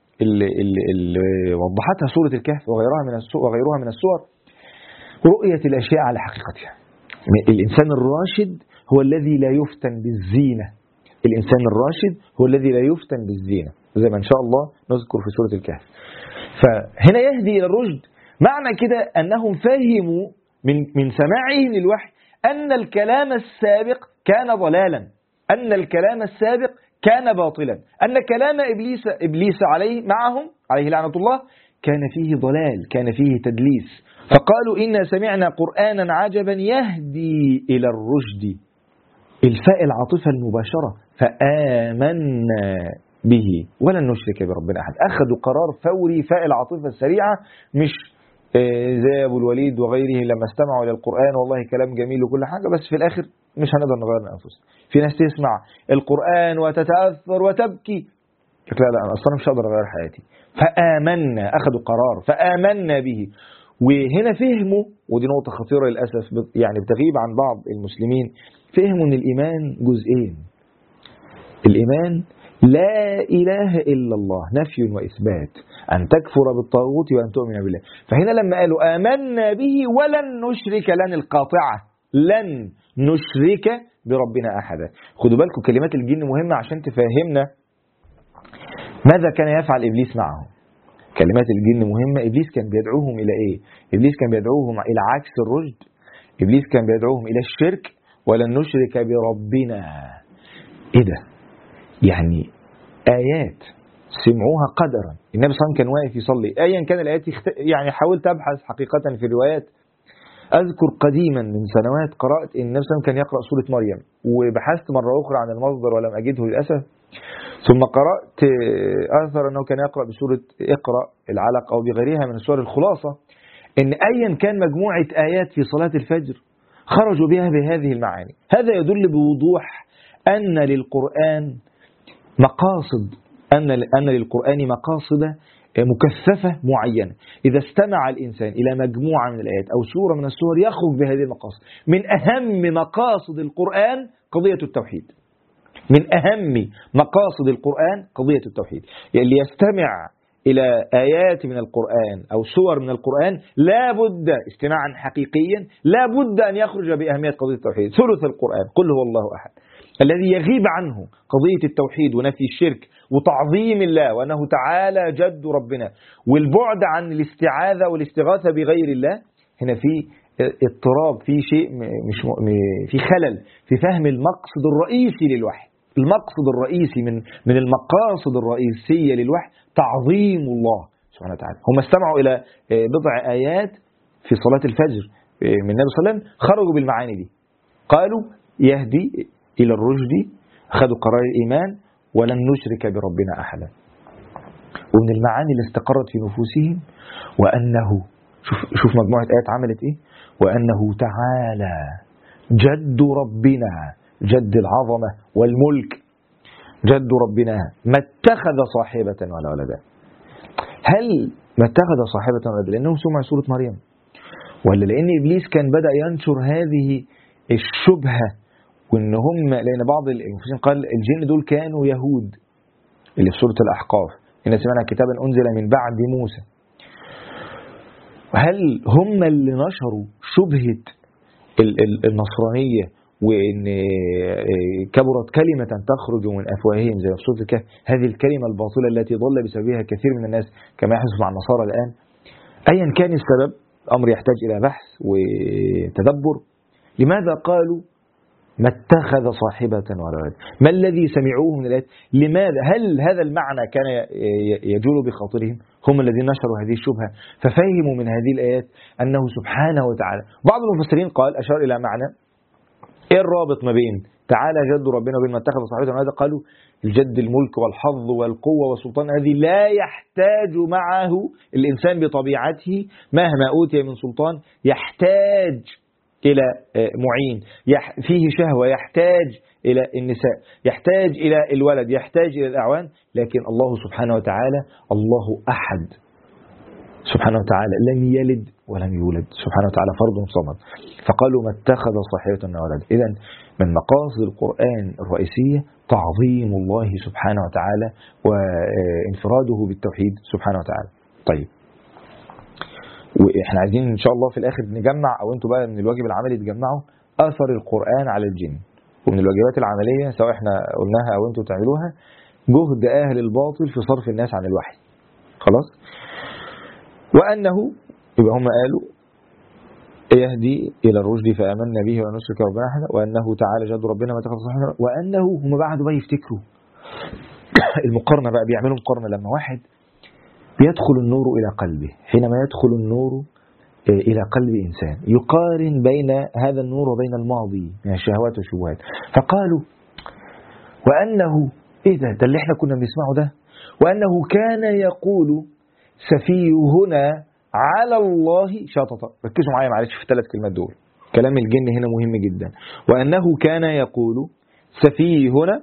اللي وضحتها سورة الكهف وغيرها من السور رؤية الأشياء على حقيقتها. الإنسان الراشد هو الذي لا يفتن بالزينة، الإنسان الراشد هو الذي لا يفتن بالزينة، زي ما إن شاء الله نذكر في سورة الكهف. فهنا يهدي إلى الرشد، معنى كده أنهم فهموا من سماعهم للوحي أن الكلام السابق كان ضلالا، أن الكلام السابق كان باطلا، أن كلام إبليس عليه لعنة الله كان فيه ضلال، كان فيه تدليس. فقالوا إنا سمعنا قرآنا عجبا يهدي إلى الرشد. الفاء العاطفة المباشرة، فآمنا به ولن نشرك بربنا أحد. أخذوا قرار فوري فاء العاطفة السريعة، مش زي أبو الوليد وغيره لما استمعوا إلى القرآن والله كلام جميل وكل حاجة، بس في الآخر مش هنقدر نغير من أنفسنا. في ناس تسمع القرآن وتتأثر وتبكي، لا أنا أصلا مش هقدر أغير حياتي. فآمنا، أخذوا قرار فآمنا به. وهنا فهموا، ودي نقطة خطيرة للأسف يعني بتغيب عن بعض المسلمين، فهموا أن الإيمان جزئين. الإيمان لا إله إلا الله، نفي وإثبات، أن تكفر بالطاغوت وأن تؤمن بالله. فهنا لما قالوا آمنا به ولن نشرك، لن القاطعة، لن نشرك بربنا أحدا. خدوا بالكم كلمات الجن مهمة عشان تفهمنا ماذا كان يفعل إبليس معهم. كلمات الجن مهمة. إبليس كان بيدعوهم إلى إيه؟ إبليس كان بيدعوهم إلى عكس الرشد. إبليس كان بيدعوهم إلى الشرك. ولن نشرك بربنا. إيه ده؟ يعني آيات سمعوها قدرا. النبي صلى الله عليه وسلم كان واقف يصلي، أيا كان الآيات يعني حاولت أبحث حقيقة في الروايات. أذكر قديما من سنوات قرأت إن النبي صلى الله عليه وسلم كان يقرأ سورة مريم، وبحثت مرة أخرى عن المصدر ولم أجده للأسف. ثم قرأت أثر أنه كان يقرأ بسورة اقرأ العلق أو بغيرها من السور. الخلاصة إن أيا كان مجموعة آيات في صلاة الفجر خرجوا بها بهذه المعاني. هذا يدل بوضوح أن للقرآن مقاصد، أن للقرآن مقاصد مكثفة معينة. إذا استمع الإنسان إلى مجموعة من الآيات أو سورة من السور يخرج بهذه المقاصد. من أهم مقاصد القرآن قضية التوحيد. من أهم مقاصد القرآن قضية التوحيد. يعني اللي يستمع إلى آيات من القرآن أو سور من القرآن لا بد استماعا حقيقيا، لا بد أن يخرج بأهمية قضية التوحيد. ثلث القرآن قل هو الله أحد، الذي يغيب عنه قضية التوحيد ونفي الشرك وتعظيم الله وأنه تعالى جد ربنا والبعد عن الاستعاذة والاستغاثة بغير الله. هنا في اضطراب، في شيء مش في خلل في فهم المقصد الرئيسي للوحي. المقصد الرئيسي من المقاصد الرئيسية للوحي تعظيم الله سبحانه وتعالى. هم استمعوا إلى بضع آيات في صلاة الفجر من النبي صلى الله عليه وسلم، خرجوا بالمعاني دي، قالوا يهدي إلى الرشد، أخذوا قرار الإيمان ولن نشرك بربنا أحدا. ومن المعاني اللي استقرت في نفوسهم وأنه شوف مجموعة آيات عملت إيه، وأنه تعالى جد ربنا، جد العظمة والملك، جد ربنا ما اتخذ صاحبة ولا ولدا. هل ما اتخذ صاحبة ولا ولدا لأنهم سمعوا سورة مريم، ولا لأن إبليس كان بدأ ينشر هذه الشبهة وإن هم، لأن بعض المفسرين قال الجن دول كانوا يهود اللي في سورة الأحقاف، إن سمعنا كتابا أنزل من بعد موسى. هل هم اللي نشروا شبهة النصرانية وإن كبرت كلمة تخرج من أفواههم زي في سورة الكهف، هذه الكلمة الباطلة التي ضل بسببها كثير من الناس كما يحدث مع النصارى الآن؟ أيا كان السبب، أمر يحتاج إلى بحث وتدبر. لماذا قالوا ما اتخذ صاحبة ولا ولد؟ ما الذي سمعوه من الآيات؟ لماذا؟ هل هذا المعنى كان يجول بخاطرهم؟ هم الذين نشروا هذه الشبهة ففهموا من هذه الآيات أنه سبحانه وتعالى. بعض المفسرين قال أشار إلى معنى إيه الرابط ما بين تعالى جد ربنا وبين ما اتخذ صاحبة ولا ولد؟ قالوا الجد الملك والحظ والقوة والسلطان، هذه لا يحتاج معه الإنسان بطبيعته مهما أوتي من سلطان، يحتاج إلى معين، فيه شهوة، يحتاج إلى النساء، يحتاج إلى الولد، يحتاج إلى الأعوان. لكن الله سبحانه وتعالى الله أحد سبحانه وتعالى، لم يلد ولم يولد سبحانه وتعالى، فرد صمد. فقالوا ما اتخذ صاحبة ولا ولد. إذن من مقاصد القرآن الرئيسية تعظيم الله سبحانه وتعالى وانفراده بالتوحيد سبحانه وتعالى. طيب، واحنا عايزين ان شاء الله في الاخر نجمع، او انتوا بقى من الواجب العملي تجمعوا اثر القرآن على الجن. ومن الواجبات العملية سواء احنا قلناها او انتوا تعملوها، جهد اهل الباطل في صرف الناس عن الوحي. خلاص. وانه يبقى هم قالوا يهدي الى الرشد فآمنا به ولا نشرك بربنا احدا، وانه تعالى جد ربنا ما اتخذ صاحبة، وانه هم بعد بقى يفتكروا المقارنة بقى، بيعملوا مقارنة لما واحد يدخل النور إلى قلبه، حينما يدخل النور إلى قلب إنسان يقارن بين هذا النور وبين الماضي من الشهوات والشبهات. فقالوا وأنه إيه ده اللي احنا كنا بنسمعه ده. وأنه كان يقول سفيهنا على الله شططا. ركزوا معايا معلش في الثلاث كلمات دول، كلام الجن هنا مهم جدا. وأنه كان يقول سفيهنا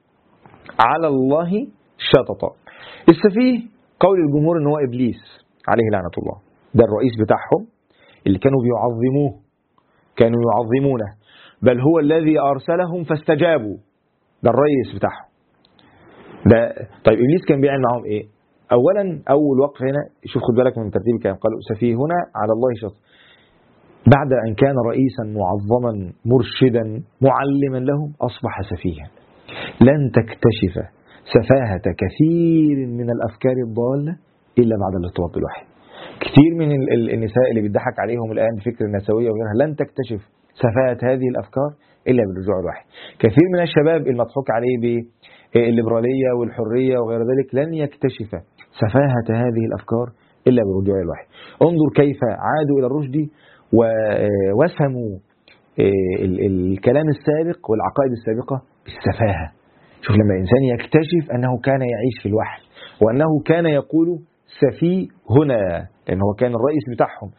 على الله شططا. السفيه قول الجمهور ان هو إبليس عليه لعنة الله، ده الرئيس بتاعهم اللي كانوا بيعظموه، كانوا يعظمونه، بل هو الذي أرسلهم فاستجابوا، ده الرئيس بتاعهم ده. طيب إبليس كان بيعمل معهم إيه؟ أولا أول وقف هنا شوف خد بالك من ترتيب الكلام، قالوا سفيهنا على الله شططا. بعد أن كان رئيسا معظما مرشدا معلما لهم أصبح سفيها. لن تكتشف سفاهة كثير من الأفكار الضالة إلا بعد الارتباط بالوحي. كثير من النساء اللي بيضحك عليهم الآن بفكر النسوية وغيرها لن تكتشف سفاهة هذه الأفكار إلا بالرجوع الوحي. كثير من الشباب المضحوك عليه بالليبرالية والحرية وغير ذلك لن يكتشف سفاهة هذه الأفكار إلا برجوع الوحي. انظر كيف عادوا إلى الرشد ووسموا الكلام السابق والعقائد السابقة بالسفاهة. شوف لما الإنسان يكتشف أنه كان يعيش في الوحي وأنه كان يقول سفيه هنا، لأنه هو كان الرئيس بتاعهم،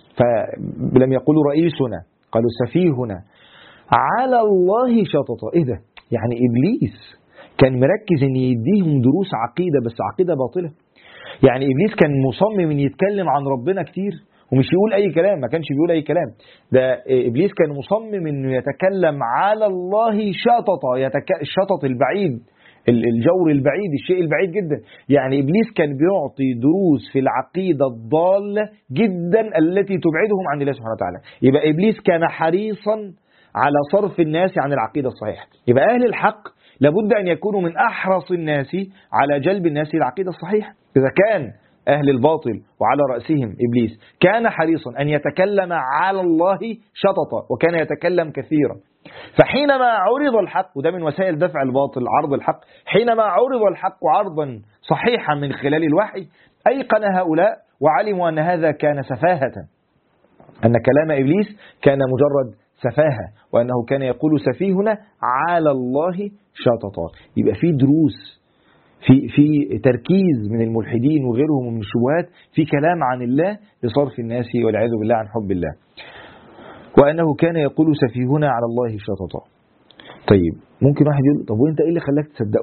فلم يقولوا رئيسنا، قالوا سفيهنا على الله شططا. إيه ده؟ يعني إبليس كان مركز أن يديهم دروس عقيدة، بس عقيدة باطلة. يعني إبليس كان مصمم أن يتكلم عن ربنا كتير ومش يقول أي كلام، ما كانش بيقول أي كلام. ده إبليس كان مصمم أنه يتكلم على الله شططا، الشطط البعيد، الجور البعيد، الشيء البعيد جدا. يعني إبليس كان بيعطي دروس في العقيدة الضالة جدا التي تبعدهم عن الله سبحانه وتعالى. يبقى إبليس كان حريصا على صرف الناس عن العقيدة الصحيحة. يبقى أهل الحق لابد أن يكونوا من أحرص الناس على جلب الناس للعقيدة الصحيحة. إذا كان أهل الباطل وعلى رأسهم إبليس كان حريصا أن يتكلم على الله شططا وكان يتكلم كثيرا، فحينما عرض الحق، وده من وسائل دفع الباطل عرض الحق، حينما عرض الحق عرضا صحيحا من خلال الوحي أيقن هؤلاء وعلموا أن هذا كان سفاهة، أن كلام إبليس كان مجرد سفاهة، وأنه كان يقول سفيهنا على الله شططا. يبقى في دروس، في تركيز من الملحدين وغيرهم من الشبهات في كلام عن الله لصرف الناس والعياذ بالله عن حب الله. وأنه كان يقول سفيهنا على الله شططا. طيب ممكن واحد يقول طب وانت ايه اللي خلاك تصدقه؟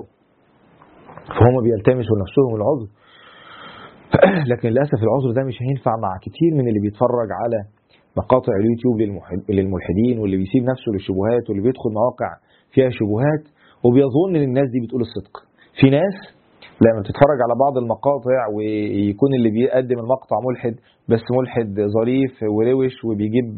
فهم بيلتمسوا لنفسهم العذر. لكن للأسف العذر ده مش هينفع مع كتير من اللي بيتفرج على مقاطع اليوتيوب للملحدين، واللي بيسيب نفسه للشبهات، واللي بيدخل مواقع فيها شبهات وبيظن ان الناس دي بتقول الصدق. في ناس لما تتفرج على بعض المقاطع ويكون اللي بيقدم المقطع ملحد، بس ملحد ظريف وروش وبيجيب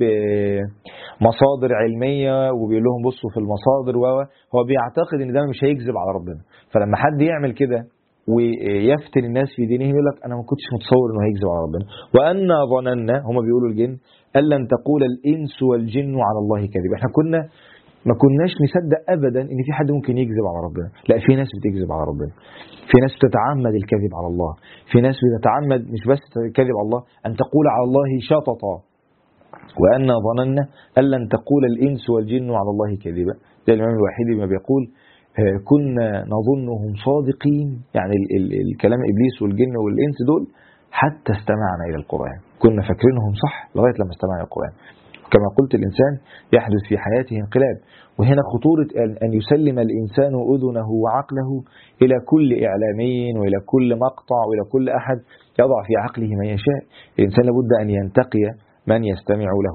مصادر علمية وبيقول لهم بصوا في المصادر، هو بيعتقد ان ده مش هيكذب على ربنا. فلما حد يعمل كده ويفتن الناس في دينهم يقول لك انا ما كنتش متصور انه هيكذب على ربنا. وأنا ظننا، هم بيقولوا الجن، أن لن تقول الإنس والجن على الله كذب. احنا ما كناش نصدق ابدا ان في حد ممكن يكذب على ربنا. لا، في ناس بتكذب على ربنا، في ناس بتتعمد الكذب على الله، في ناس بتتعمد مش بس الكذب على الله، ان تقول على الله شططا. وأنا ظننا أن لن تقول الإنس والجن على الله كذبا. ده الإمام الوحيدي ما بيقول كنا نظنهم صادقين، يعني الكلام إبليس والجن والإنس دول حتى استمعنا إلى القرآن، كنا فاكرينهم صح لغاية لما استمعنا إلى القرآن. كما قلت الإنسان يحدث في حياته انقلاب، وهنا خطورة أن يسلم الإنسان أذنه وعقله إلى كل إعلامي وإلى كل مقطع وإلى كل أحد يضع في عقله ما يشاء. الإنسان لابد أن ينتقي من يستمع له.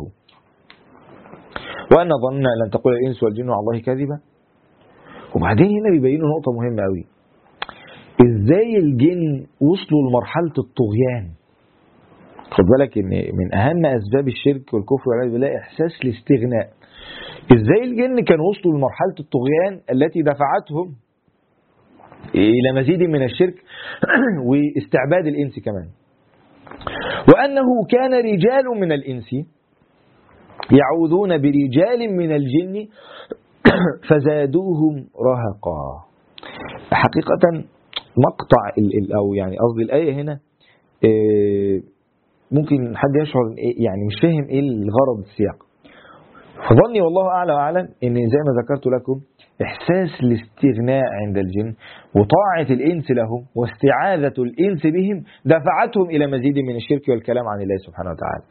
وأن ظننا لن تقول الإنس والجن على الله كذبا. وبعدين هنا بيبينوا نقطة مهمة قوي، إزاي الجن وصلوا لمرحلة الطغيان. خد بالك ان من اهم اسباب الشرك والكفر والعياذ بالله احساس الاستغناء. ازاي الجن كانوا وصلوا لمرحله الطغيان التي دفعتهم الى مزيد من الشرك واستعباد الانس كمان. وانه كان رجال من الانس يعوذون برجال من الجن فزادوهم رهقا. حقيقه مقطع او يعني قصدي الايه هنا ممكن حد يشعر يعني مش فاهم ايه الغرض السياق. فظني والله اعلى واعلم ان زي ما ذكرت لكم إحساس الاستغناء عند الجن وطاعة الإنس لهم واستعاذة الإنس بهم دفعتهم إلى مزيد من الشرك والكلام عن الله سبحانه وتعالى.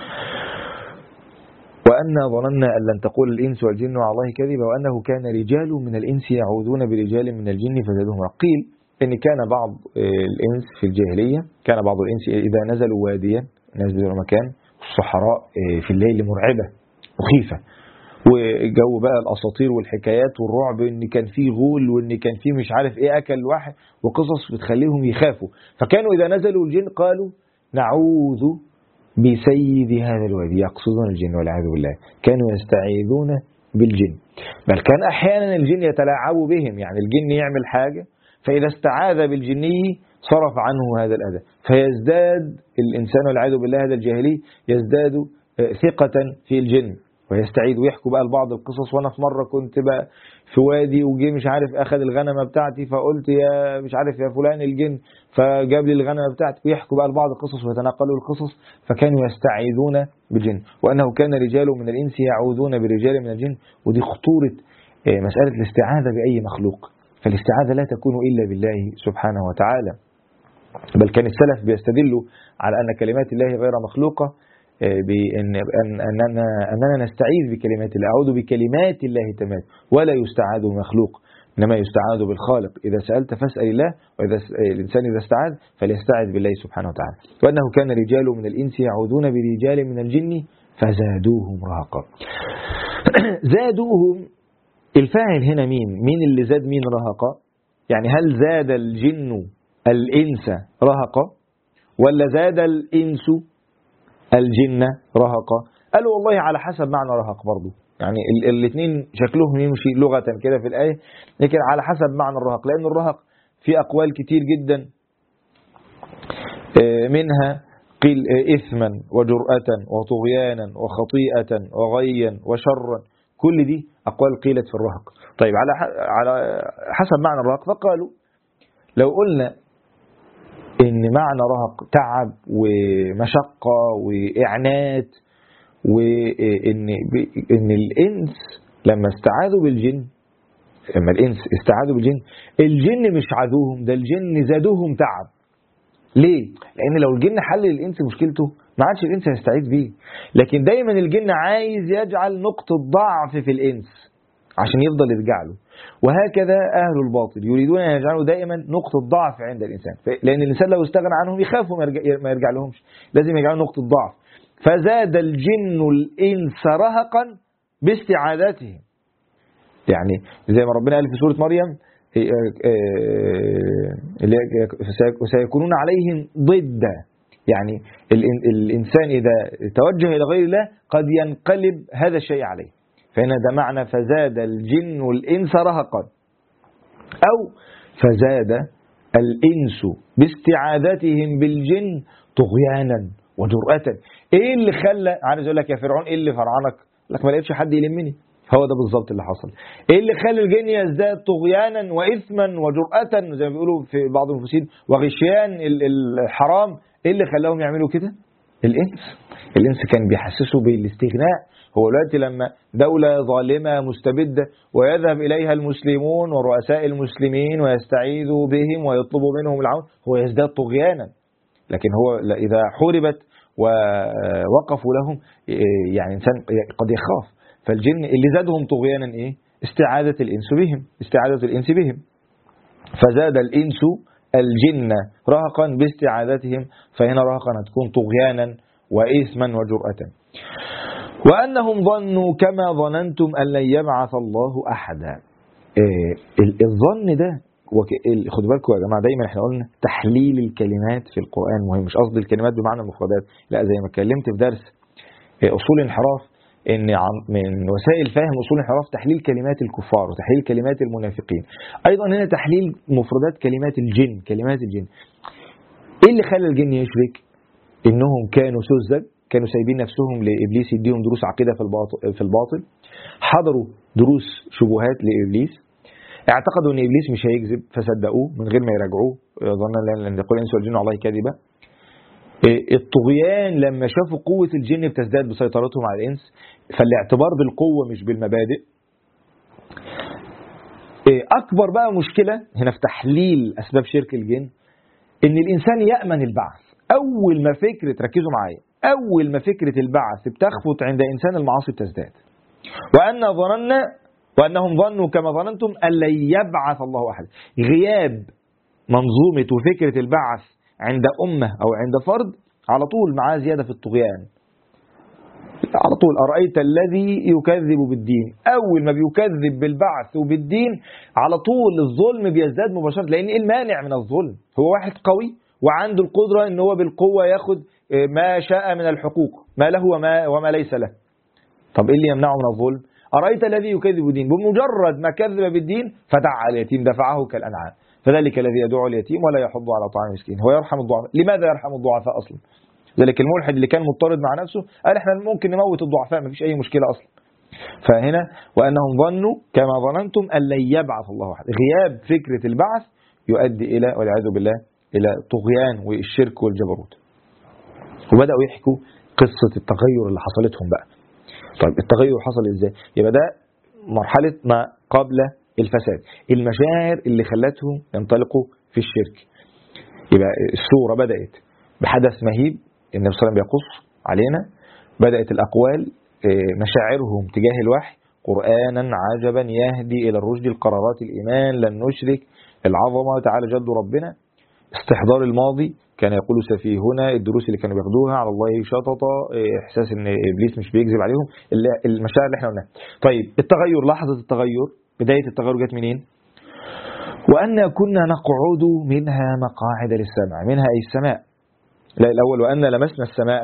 وأنا ظننا أن لن تقول الإنس والجن على الله كذبا وأنه كان رجال من الإنس يعوذون برجال من الجن فزادوهم رهقا. قيل إن كان بعض الإنس في الجاهلية، كان بعض الإنس إذا نزلوا واديا، نزلوا مكان الصحراء في الليل مرعبة مخيفة، وجو بقى الأساطير والحكايات والرعب إن كان فيه غول وإن كان فيه مش عارف إيه أكل واحد وقصص بتخليهم يخافوا، فكانوا إذا نزلوا الجن قالوا نعوذ بسيد هذا الوادي، يقصدون الجن والعياذ بالله، كانوا يستعيذون بالجن. بل كان أحيانا الجن يتلاعب بهم، يعني الجن يعمل حاجة فإذا استعاذ بالجني صرف عنه هذا الأذى، فيزداد الإنسان والعياذ بالله هذا الجاهلي يزداد ثقة في الجن ويستعيد ويحكوا بقى لبعض القصص. وانا في مرة كنت بقى في وادي وجي مش عارف اخذ الغنمة بتاعتي فقلت يا مش عارف يا فلان الجن فجاب لي الغنمة بتاعتي، ويحكوا بقى لبعض القصص ويتناقلوا القصص، فكانوا يستعيذون بالجن. وانه كان رجال من الانس يعوذون برجال من الجن. ودي خطورة مسألة الاستعاذة بأي مخلوق، فالاستعاذة لا تكون إلا بالله سبحانه وتعالى. بل كان السلف بيستدلوا على أن كلمات الله غير مخلوقة أننا نستعيذ بكلمات الله، أعوذ بكلمات الله تمام، ولا يستعاذ بمخلوق إنما يستعاذ بالخالق. إذا سألت فاسأل الله، وإذا الإنسان إذا استعاذ فليستعذ بالله سبحانه وتعالى. وأنه كان رجال من الإنس يعوذون برجال من الجن فزادوهم رهقا. زادوهم، الفاعل هنا مين اللي زاد مين رهقا؟ يعني هل زاد الجن الإنس رهقا ولا زاد الإنس الجن رهقا؟ قالوا والله على حسب معنى رهق برضو، يعني الاثنين شكلهم يمشي لغة كده في الآية، لكن على حسب معنى الرهق، لأن الرهق في أقوال كتير جدا، منها قيل إثما وجرأة وطغيانا وخطيئة وغيا وشرا، كل دي أقوال قيلت في الرهق. طيب على حسب معنى الرهق، فقالوا لو قلنا إن معنى رهق تعب ومشقة وإعنات، وإن الإنس لما استعاذوا بالجن، لما الإنس استعاذوا بالجن، الجن مش عادوهم، ده الجن زادوهم تعب. ليه؟ لأن لو الجن حل الإنس مشكلته ما عادش الإنس هيستعيذ بيه، لكن دايما الجن عايز يجعل نقطة ضعف في الإنس عشان يفضل يرجع له، وهكذا أهل الباطل يريدون أن يجعلوا دائما نقطة ضعف عند الإنسان، لأن الإنسان لو استغنى عنهم يخافوا ما يرجع لهمش، لازم يجعلوا نقطة ضعف. فزاد الجن الإنس رهقا باستعاذتهم، يعني زي ما ربنا قال في سورة مريم وسيكونون عليهم ضدا، يعني الإنسان إذا توجه إلى غير الله قد ينقلب هذا الشيء عليه، فهنا ده معنى فزاد الجن الإنس رهقا، أو فزاد الإنس باستعاذتهم بالجن طغيانا وجرأة. إيه اللي خلى، عايز أقول لك يا فرعون إيه اللي فرعنك؟ لك ما لقيتش حد يلمني، هو ده بالظبط اللي حصل. إيه اللي خلى الجن يزداد طغيانا وإثما وجرأة زي ما بيقولوا في بعض المفسرين وغشيان الحرام؟ إيه اللي خلاهم يعملوا كده؟ الإنس كان بيحسسوا بالاستغناء. هو دلوقتي لما دولة ظالمة مستبدة ويذهب إليها المسلمون ورؤساء المسلمين ويستعيذوا بهم ويطلبوا منهم العون، هو يزداد طغيانا. لكن هو إذا حوربت ووقفوا لهم يعني إنسان قد يخاف. فالجن اللي زادهم طغيانا إيه؟ استعاذة الإنس بهم. فزاد الإنس الجن رهقا باستعاذتهم، فهنا رهقا هتكون طغيانا وإثما وجرأة. وأنهم ظنوا كما ظننتم أن لن يبعث الله أحدا. الظن ده خدوا بالكم يا جماعة، دايما احنا قلنا تحليل الكلمات في القرآن مهم، مش قصد الكلمات بمعنى المفردات، لا، زي ما اتكلمت في درس أصول الانحراف ان من وسائل فهم أصول الانحراف تحليل كلمات الكفار وتحليل كلمات المنافقين. أيضا هنا تحليل مفردات كلمات الجن. ايه اللي خلى الجن يشرك؟ انهم كانوا سذج، كانوا سايبين نفسهم لإبليس يديهم دروس عقيدة في الباطل، حضروا دروس شبهات لإبليس، اعتقدوا ان إبليس مش هيكذب فصدقوه من غير ما يراجعوه، ظنا لن يقول الإنس والجن على الله كاذبا. الطغيان لما شافوا قوة الجن بتزداد بسيطرتهم على الإنس، فالاعتبار بالقوة مش بالمبادئ. أكبر بقى مشكلة هنا في تحليل أسباب شرك الجن إن الإنسان يأمن البعث. أول ما فكرة، ركزوا معايا، أول ما فكرة البعث بتخفت عند إنسان المعاصي بتزداد. وأنهم ظنوا كما ظننتم أن لن يبعث الله أحد. غياب منظومة وفكرة البعث عند أمة أو عند فرد على طول معاه زيادة في الطغيان. على طول أرأيت الذي يكذب بالدين، أول ما بيكذب بالبعث وبالدين على طول الظلم بيزداد مباشرة. لأن إيه المانع من الظلم؟ هو واحد قوي وعنده القدرة إن هو بالقوة ياخد ما شاء من الحقوق، ما له وما ليس له. طب إيه اللي يمنعه من الظلم؟ أرأيت الذي يكذب بالدين، بمجرد ما كذب بالدين فتع اليتيم دفعه كالأنعام، فذلك الذي يدعو اليتيم ولا يحض على طعام المسكين. هو يرحم الضعفاء. لماذا يرحم الضعفاء أصلا؟ ذلك الملحد اللي كان مضطرد مع نفسه قال احنا ممكن نموت الضعفاء، ما فيش أي مشكلة أصلا. فهنا وأنهم ظنوا كما ظننتم أن لن يبعث الله أحد. غياب فكرة البعث يؤدي إلى والعياذ بالله إلى طغيان والشرك والجبروت. وبدأوا يحكوا قصة التغير اللي حصلتهم بقى. طيب التغير حصل إزاي؟ يبقى ده مرحلة ما قبل الفساد، المشاعر اللي خلتهم ينطلقوا في الشرك. يبقى السورة بدأت بحدث مهيب النبي صلى الله عليه وسلم بيقص علينا. بدأت الأقوال مشاعرهم تجاه الوحي، قرآنا عجبا يهدي إلى الرشد، القرارات الإيمان، لن نشرك، العظمة، تعالى جد ربنا، استحضار الماضي، كان يقول سفيهنا، الدروس اللي كانوا بياخدوها على الله شططة، إحساس إن إبليس مش بيكذب عليهم، المشاعر اللي احنا قلناها. طيب التغير، لحظة التغير، بداية التغير جت منين؟ وأن كنا نقعد منها مقاعد للسمع، منها أي السماء. لا الأول وأن لمسنا السماء،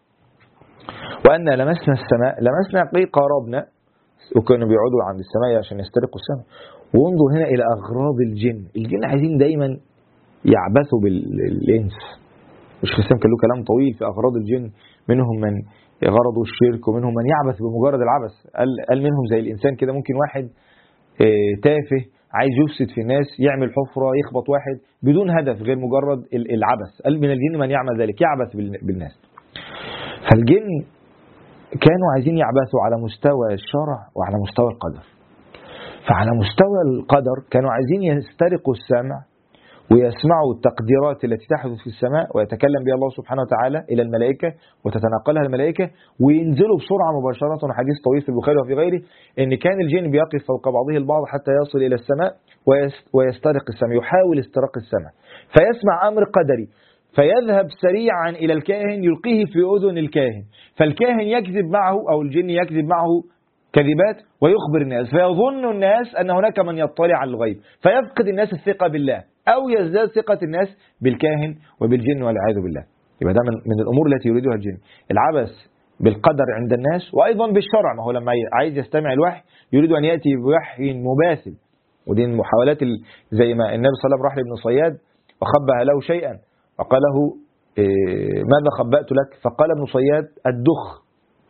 لمسنا قربنا، وكانوا بيقعدوا عند السماء عشان يسترقوا السماء. وانظر هنا إلى أغراض الجن عايزين دايما يعبثوا بالإنس. مش الإسلام كان له كلام طويل في أغراض الجن، منهم من غرضوا الشرك ومنهم من يعبث بمجرد العبث. قال منهم زي الإنسان كده، ممكن واحد تافه عايز يفسد في الناس، يعمل حفرة يخبط واحد بدون هدف غير مجرد العبث. قال من الجن من يعمل ذلك، يعبث بالناس. فالجن كانوا عايزين يعبثوا على مستوى الشرع وعلى مستوى القدر. فعلى مستوى القدر كانوا عايزين يسترقوا السمع ويسمعوا التقديرات التي تحدث في السماء ويتكلم بها الله سبحانه وتعالى إلى الملائكة وتتناقلها الملائكة وينزلوا بسرعة مباشرة. حديث طويل في البخاري وفي غيره إن كان الجن بيقف فوق بعضه البعض حتى يصل إلى السماء ويسترق السمع، يحاول استراق السمع، فيسمع أمر قدري فيذهب سريعا إلى الكاهن يلقيه في أذن الكاهن، فالكاهن يكذب معه أو الجن يكذب معه كذبات ويخبر الناس، فيظن الناس أن هناك من يطلع على الغيب، فيفقد الناس الثقة بالله أو يزداد ثقة الناس بالكاهن وبالجن والعياذ بالله. يبقى ده من الأمور التي يريدها الجن، العبث بالقدر عند الناس وأيضا بالشرع. ما هو لما عايز يستمع الوحي يريد أن يأتي بوحي مباثل، ودي المحاولات زي ما النبي صلى الله عليه وسلم راح لابن صياد وخبأ له شيئا وقال له ماذا خبأت لك؟ فقال ابن صياد الدخ،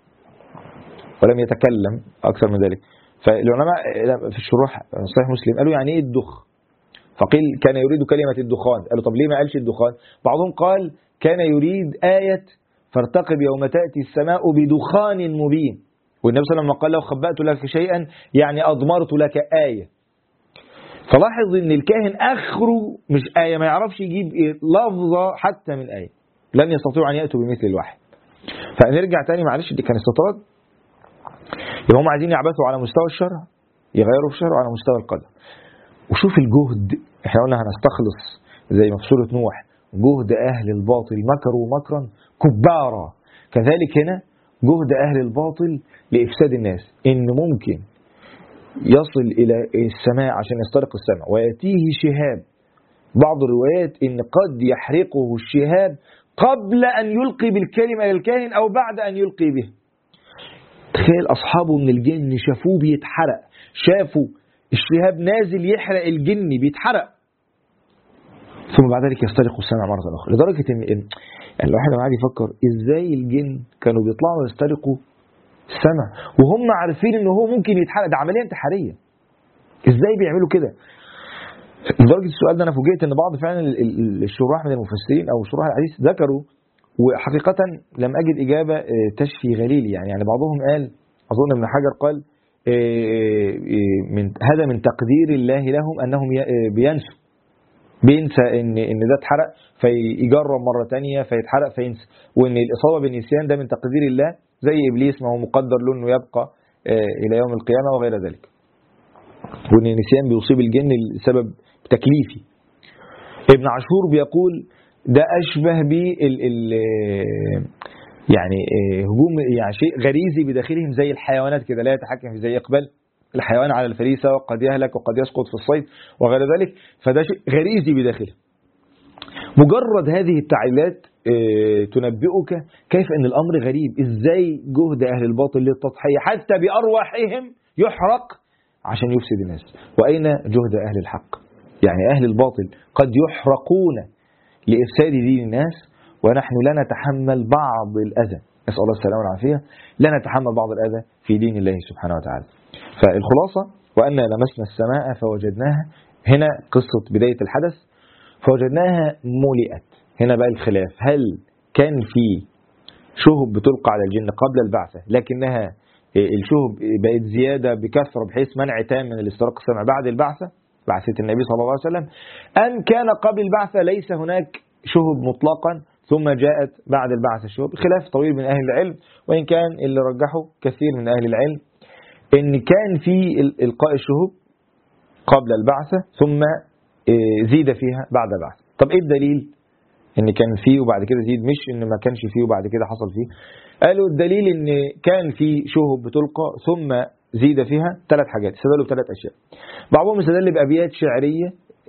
ولم يتكلم أكثر من ذلك. فالعلماء في الشروح صحيح مسلم قالوا يعني إيه الدخ؟ فقيل كان يريد كلمة الدخان. قالوا طب ليه ما قالش الدخان؟ بعضهم قال كان يريد آية فارتقب يوم تأتي السماء بدخان مبين، والنبي صلى الله عليه وسلم قال له خبأت لك شيئا يعني أضمرت لك آية. فلاحظ ان الكاهن اخره مش آية، ما يعرفش يجيب لفظة حتى من آية، لن يستطيعوا ان يأتوا بمثل الواحد. فنرجع تاني معلش، دي كان استطراد. يبقى هم عايزين يعبثوا على مستوى الشرع، يغيروا في الشرع على مستوى القدر. وشوف الجهد، احنا قلنا هنستخلص زي ما في سورة نوح جهد اهل الباطل مكروا مكرا كبارا، كذلك هنا جهد اهل الباطل لافساد الناس، ان ممكن يصل إلى السماء عشان يسترق السماء ويأتيه شهاب. بعض الروايات إن قد يحرقه الشهاب قبل أن يلقي بالكلمة للكاهن أو بعد أن يلقي به. تخيل أصحابه من الجن شافوه بيتحرق، شافوا الشهاب نازل يحرق الجن بيتحرق، ثم بعد ذلك يسترق السماء مرة أخرى. لدرجة إن الواحد لما قاعد يفكر إزاي الجن كانوا بيطلعوا يسترقوا السماء وهم عارفين ان هو ممكن يتحرق، ده عمليه انتحاريه، ازاي بيعملوا كده؟ لدرجه السؤال ده انا فوجئت ان بعض فعلا الشراح من المفسرين او شراح الحديث ذكروا، وحقيقه لم اجد اجابه تشفي غليلي. يعني بعضهم قال، اظن ابن حجر قال هذا من تقدير الله لهم أنهم بينسى إن ده اتحرق فيجرب مرة تانية فيتحرق فينسى، وإن الإصابة بالنسيان ده من تقدير الله زي إبليس ما هو مقدر له إنه يبقى إلى يوم القيامة وغير ذلك، وإن النسيان بيصيب الجن لسبب تكليفي. ابن عاشور بيقول ده أشبه يعني هجوم، يعني شيء غريزي بداخلهم زي الحيوانات كده، لا يتحكم في زي إقبال الحيوان على الفريسة وقد يهلك وقد يسقط في الصيد وغير ذلك، فده شيء غريزي بداخله. مجرد هذه التعليلات تنبئك كيف أن الأمر غريب، إزاي جهد أهل الباطل للتضحية حتى بأرواحهم يحرق عشان يفسد الناس، وأين جهد أهل الحق؟ يعني أهل الباطل قد يحرقون لإفساد دين الناس ونحن لا نتحمل بعض الأذى، نسأل الله السلامة والعافية، لا نتحمل بعض الأذى في دين الله سبحانه وتعالى. فالخلاصة وأن لمسنا السماء فوجدناها، هنا قصة بداية الحدث، فوجدناها ملئت. هنا بقى الخلاف، هل كان في شهب بتلقى على الجن قبل البعثة لكنها الشهب بقت زيادة بكثرة بحيث منع تام من الاستراق السمع بعد البعثة، بعثة النبي صلى الله عليه وسلم، أم كان قبل البعثة ليس هناك شهب مطلقا ثم جاءت بعد البعثة الشهب؟ خلاف طويل من أهل العلم، وإن كان اللي رجحه كثير من أهل العلم إن كان في إلقاء الشهب قبل البعثة ثم زيد فيها بعد البعثة. طب إيه الدليل إن كان فيه وبعد كده زيد، مش إن ما كانش فيه وبعد كده حصل فيه؟ قالوا الدليل إن كان في شهب بتلقى ثم زيد فيها ثلاث حاجات، استدلوا بثلاث أشياء. بعضهم استدل بأبيات شعرية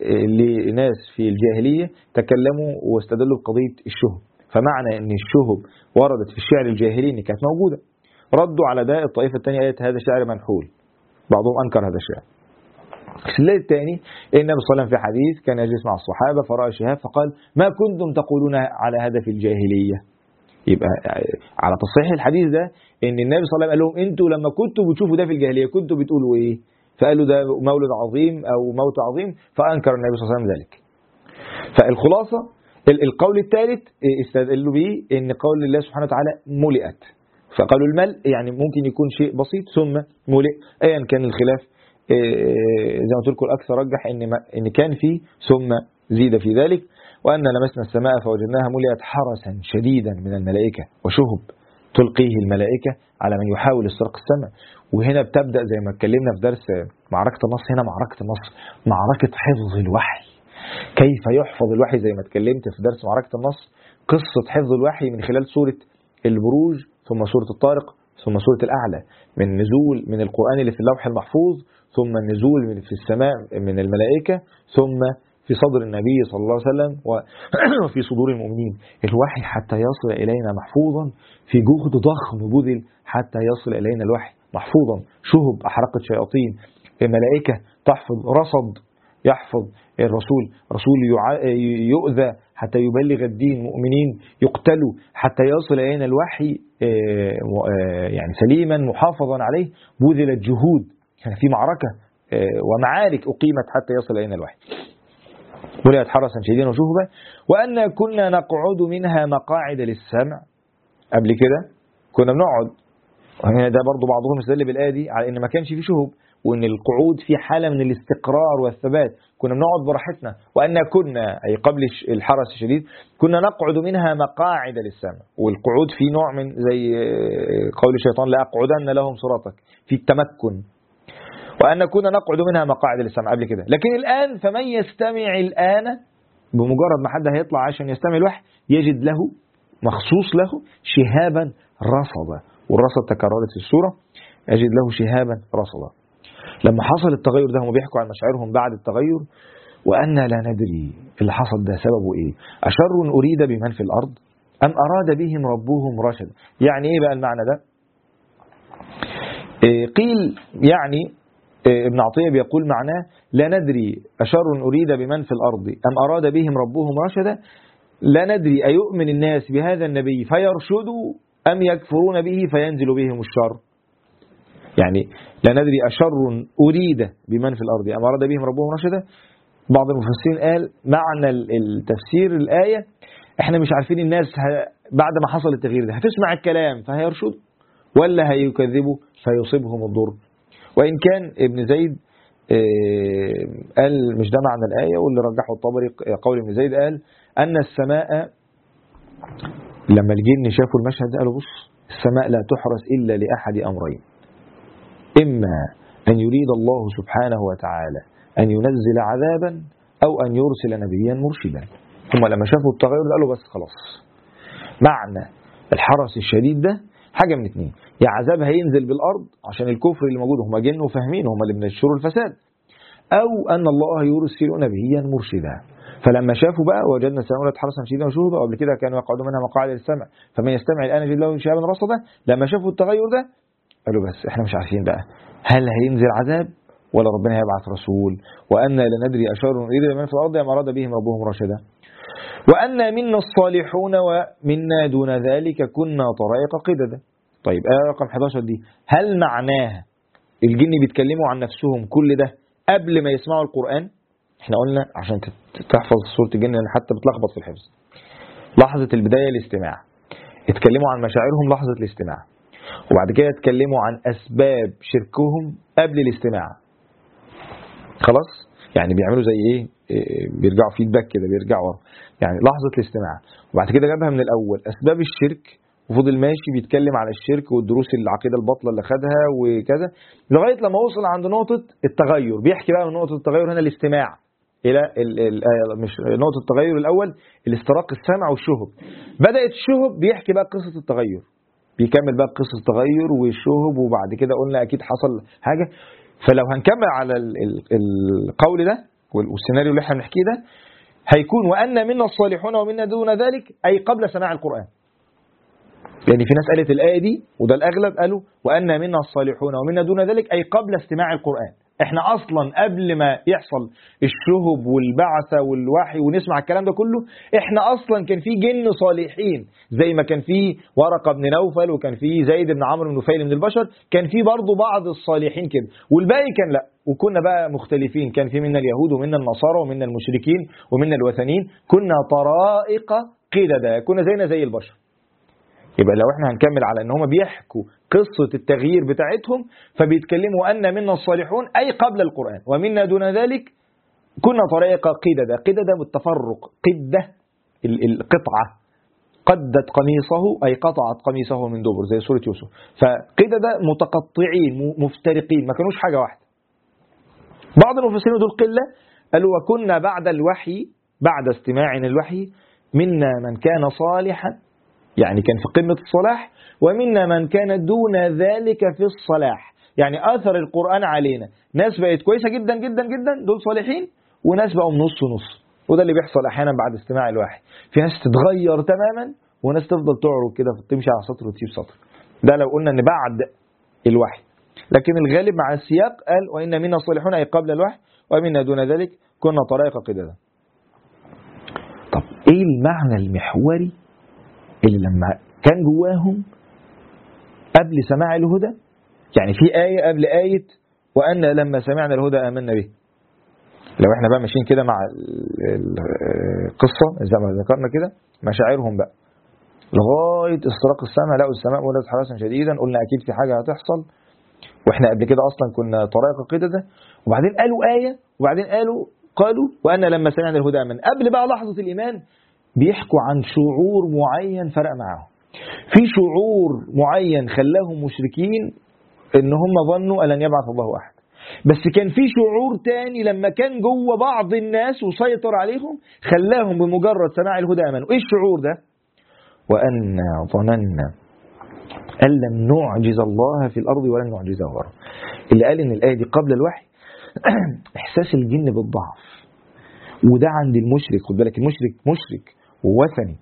لناس في الجاهلية تكلموا واستدلوا بقضية الشهب، فمعنى إن الشهب وردت في الشعر الجاهلي إن كانت موجودة، ردوا على ده الطائفة الثانية قالت هذا شعر منحول، بعضهم أنكر هذا الشعر. السلال الثاني النبي صلى الله عليه وسلم في حديث كان يجلس مع الصحابة فرأى شهاب فقال ما كنتم تقولون على هذا في الجاهلية. يبقى على تصحيح الحديث ده ان النبي صلى الله عليه وسلم قال لهم انتوا لما كنتوا بتشوفوا ده في الجاهلية كنتوا بتقولوا ايه؟ فقالوا ده مولد عظيم او موت عظيم، فأنكر النبي صلى الله عليه وسلم ذلك. فالخلاصة القول الثالث استدلوا به ان قول الله سبحانه وتعالى ملئت، فقالوا الملء يعني ممكن يكون شيء بسيط ثم ملئ، ايا كان الخلاف زي ما قلت لكم الأكثر رجح إن كان فيه ثم زيد في ذلك. وأن لمسنا السماء فوجدناها ملئت حرسا شديدا من الملائكة وشهب تلقيه الملائكة على من يحاول استراق السماء. وهنا بتبدأ زي ما اتكلمنا في درس معركة النص، هنا معركة النص معركة حفظ الوحي، كيف يحفظ الوحي زي ما اتكلمت في درس معركة النص، قصة حفظ الوحي من خلال سورة البروج ثم سورة الطارق ثم سورة الأعلى، من نزول من القرآن اللي في اللوح المحفوظ ثم النزول في السماء من الملائكة ثم في صدر النبي صلى الله عليه وسلم وفي صدور المؤمنين. الوحي حتى يصل إلينا محفوظا في جهد ضخم بذل حتى يصل إلينا الوحي محفوظا، شهب أحرقت شياطين، ملائكة تحفظ، رصد يحفظ الرسول، رسول يؤذى حتى يبلغ الدين، مؤمنين يقتلوا حتى يصل إلينا الوحي يعني سليما محافظا عليه، بذلت جهود، كان في معركة ومعارك أقيمت حتى يصل إلينا الوحي. ملئت حرسا شديدا وشهبا. وأن كنا نقعد منها مقاعد للسمع، قبل كده كنا بنقعد، ده برضو بعضهم استدل بالآية دي على إن ما كانش في شهب وإن القعود في حالة من الاستقرار والثبات، كنا بنقعد براحتنا. وأن كنا أي قبل الحرس الشديد كنا نقعد منها مقاعد للسمع، والقعود في نوع من زي قول الشيطان لأقعدن لهم صراطك في التمكن. وأن كنا نقعد منها مقاعد للسمع قبل كده، لكن الآن فمن يستمع الآن، بمجرد ما حد هيطلع عشان يستمع الوحي يجد له مخصوص له شهابا رصدا، والرصد تكررت في السورة، يجد له شهابا رصدا. لما حصل التغير ده هم بيحكوا عن مشاعرهم بعد التغير، وأن لا ندري اللي حصل ده سببه إيه، أشر أريد بمن في الأرض أم أراد بهم ربهم رشدا. يعني إيه بقى المعنى ده؟ قيل يعني ابن عطية بيقول معناه لا ندري أشر أريد بمن في الأرض أم أراد بهم ربهم رشدا، لا ندري أيؤمن الناس بهذا النبي فيرشدوا أم يكفرون به فينزل بهم الشر. يعني لا ندري أشر أريد بمن في الأرض أم أراد بهم ربهم رشدا. بعض المفسرين قال معنى التفسير الآية احنا مش عارفين الناس بعد ما حصل التغيير ده هتسمع الكلام فهيرشدوا ولا هيكذبوا فيصيبهم الضر. وإن كان ابن زيد قال مش ده معنى الآية، واللي رجحه الطبري قول ابن زيد قال أن السماء لما الجن شافوا المشهد قالوا بص السماء لا تحرس إلا لأحد أمرين، إما أن يريد الله سبحانه وتعالى أن ينزل عذابا أو أن يرسل نبيا مرشدا. هم لما شافوا التغير قالوا بس خلاص معنى الحرس الشديد ده حاجة من اتنين، يا عذاب هينزل بالأرض عشان الكفر اللي موجود، هم جن وفاهمين هم اللي بنشروا الفساد، أو أن الله يرسل نبيا مرشدا. فلما شافوا بقى وجدنا السماوات حرسا شديدا وشهبا، وقبل كده كانوا يقعدون منها مقاعد للسمع فمن يستمع الآن يجد له شهابا رصدا. لما شافوا التغير ده قالوا بس احنا مش عارفين بقى هل هينزل عذاب ولا ربنا هيبعث رسول، وأن لا ندري أشر أريد من في الأرض أم أراد بهم ربهم رشدا، وأن منا الصالحون ومنا دون ذلك كنا طرائق قددا. طيب رقم 11 دي هل معناها الجن بيتكلموا عن نفسهم كل ده قبل ما يسمعوا القرآن؟ احنا قلنا عشان تحفظ سورة الجن حتى بتلخبط في الحفظ. لحظة البداية الاستماع، اتكلموا عن مشاعرهم لحظة الاستماع، وبعد كده اتكلموا عن أسباب شركهم قبل الاستماع. خلاص يعني بيعملوا زي ايه، بيرجعوا فيدباك كده، بيرجعوا يعني لحظة الاستماع، وبعد كده جابها من الأول أسباب الشرك، وفضل ماشي بيتكلم على الشرك والدروس العقيدة الباطلة اللي خدها وكذا لغاية لما وصل عند نقطة التغير. بيحكي بقى من نقطة التغير هنا الاستماع إلى مش نقطة التغير الأول الاستراق السمع والشهب. بدأت الشهب بيحكي بقى قصة التغير، بيكمل بقى قصة التغير والشهب، وبعد كده قلنا أكيد حصل حاجة. فلو هنكمل على القول ده والسيناريو اللي احنا بنحكيه ده هيكون وأن منا الصالحون ومنا دون ذلك أي قبل سماع القرآن. يعني في ناس قالت الآية دي وده الأغلب قالوا وأن منا الصالحون ومنا دون ذلك أي قبل استماع القرآن. احنا أصلا قبل ما يحصل الشهب والبعثة والوحي ونسمع الكلام ده كله احنا أصلا كان في جن صالحين زي ما كان في ورقة بن نوفل وكان في زيد بن عمرو بن نفيل من البشر، كان في برضه بعض الصالحين كده، والباقي كان لا، وكنا بقى مختلفين، كان في منا اليهود ومنا النصارى ومنا المشركين ومنا الوثنيين، كنا طرائق قددا، كنا زينا زي البشر. يبقى لو احنا هنكمل على ان هم بيحكوا قصة التغيير بتاعتهم فبيتكلموا أن منا الصالحون أي قبل القرآن ومنا دون ذلك كنا طريقة قددا. قددا بالتفرق، قدة القطعة، قدت قميصه أي قطعت قميصه من دبر زي سورة يوسف. فقددا متقطعين مفترقين، ما كانوش حاجة واحدة. بعض المفسرين دول قلة قالوا وكنا بعد الوحي، بعد استماعنا الوحي منا من كان صالحا يعني كان في قمة الصلاح، ومنا من كان دون ذلك في الصلاح يعني أثر القرآن علينا، ناس بقت كويسة جدا جدا جدا دول صالحين، وناس بقوا نص ونص. وده اللي بيحصل أحيانا بعد استماع الوحي، في ناس تتغير تماما وناس تفضل تعرض كده تمشي على سطر وتسيب سطر. ده لو قلنا أن بعد الوحي، لكن الغالب مع السياق قال وإن منا الصالحون أي قبل الوحي ومنا دون ذلك كنا طرائق قددا. طب إيه المعنى المحوري اللي لما كان جواهم قبل سماع الهدى؟ يعني في آية قبل آية وأن لما سمعنا الهدى آمنا به. لو احنا بقى ماشيين كده مع القصة زي ما ذكرنا كده مشاعرهم بقى لغاية استراق السماء، لقوا السماء ولدت حراسا شديدا، قلنا أكيد في حاجة هتحصل، واحنا قبل كده أصلا كنا طرائق قددا، وبعدين قالوا آية، وبعدين قالوا وأن لما سمعنا الهدى آمنا. قبل بقى لحظة الإيمان بيحكوا عن شعور معين فرق معاهم، في شعور معين خلاهم مشركين ان هم ظنوا أن لن يبعث الله أحد، بس كان في شعور تاني لما كان جوه بعض الناس وسيطر عليهم خلاهم بمجرد سماع الهدى آمنوا. ايه الشعور ده؟ وأنا ظننا أن لم نعجز الله في الأرض ولن نعجزه هربا. اللي قال ان الآية دي قبل الوحي إحساس الجن بالضعف، وده عند المشرك. خد بالك المشرك مشرك ووثني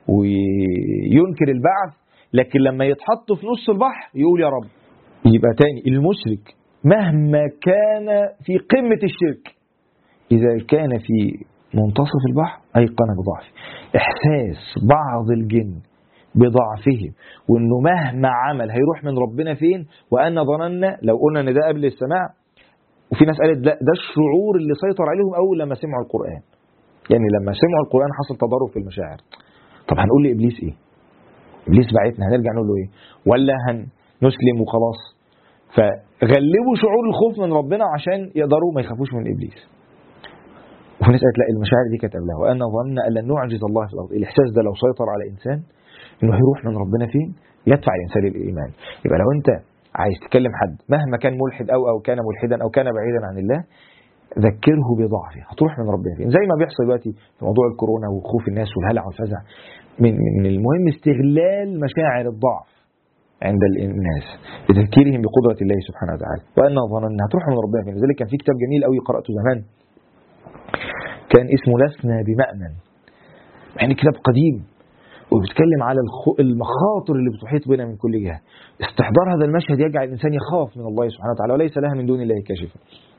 وينكر البعث، لكن لما يتحط في نص البحر يقول يا رب. يبقى تاني المشرك مهما كان في قمة الشرك إذا كان في منتصف البحر أيقن بضعفه. إحساس بعض الجن بضعفهم وإنه مهما عمل هيروح من ربنا فين. وأن ظننا، لو قلنا إن ده قبل السماع، وفي ناس قالت لا ده الشعور اللي سيطر عليهم أول لما سمعوا القرآن. يعني لما سمعوا القرآن حصل تضارب في المشاعر. طب هنقول لإبليس إيه؟ إبليس بعتنا هنرجع نقول له إيه؟ ولا هنسلم وخلاص؟ فغلبوا شعور الخوف من ربنا عشان يقدروا ما يخافوش من إبليس. وفي ناس قالت لا، المشاعر دي كانت قبلها. وأن ظننا أن لن نعجز الله في الأرض. الإحساس ده لو سيطر على إنسان إنه هيروح من ربنا فين، يدفع الإنسان للإيمان. يبقى لو أنت عايز تكلم حد مهما كان ملحد أو كان ملحدا أو كان بعيدا عن الله، ذكره بضعفه، هتروح من ربنا فين. زي ما بيحصل دلوقتي في موضوع الكورونا وخوف الناس والهلع والفزع، من المهم استغلال مشاعر الضعف عند الناس بتذكيرهم بقدرة الله سبحانه وتعالى. وأن ظننا، هتروح من ربنا فين. لذلك كان في كتاب جميل قوي قرأته زمان، كان اسمه لسنا بمأمن، يعني كتاب قديم وبيتكلم على المخاطر اللي بتحيط بنا من كل جهة. استحضار هذا المشهد يجعل الإنسان يخاف من الله سبحانه وتعالى وليس لها من دون الله كاشفة.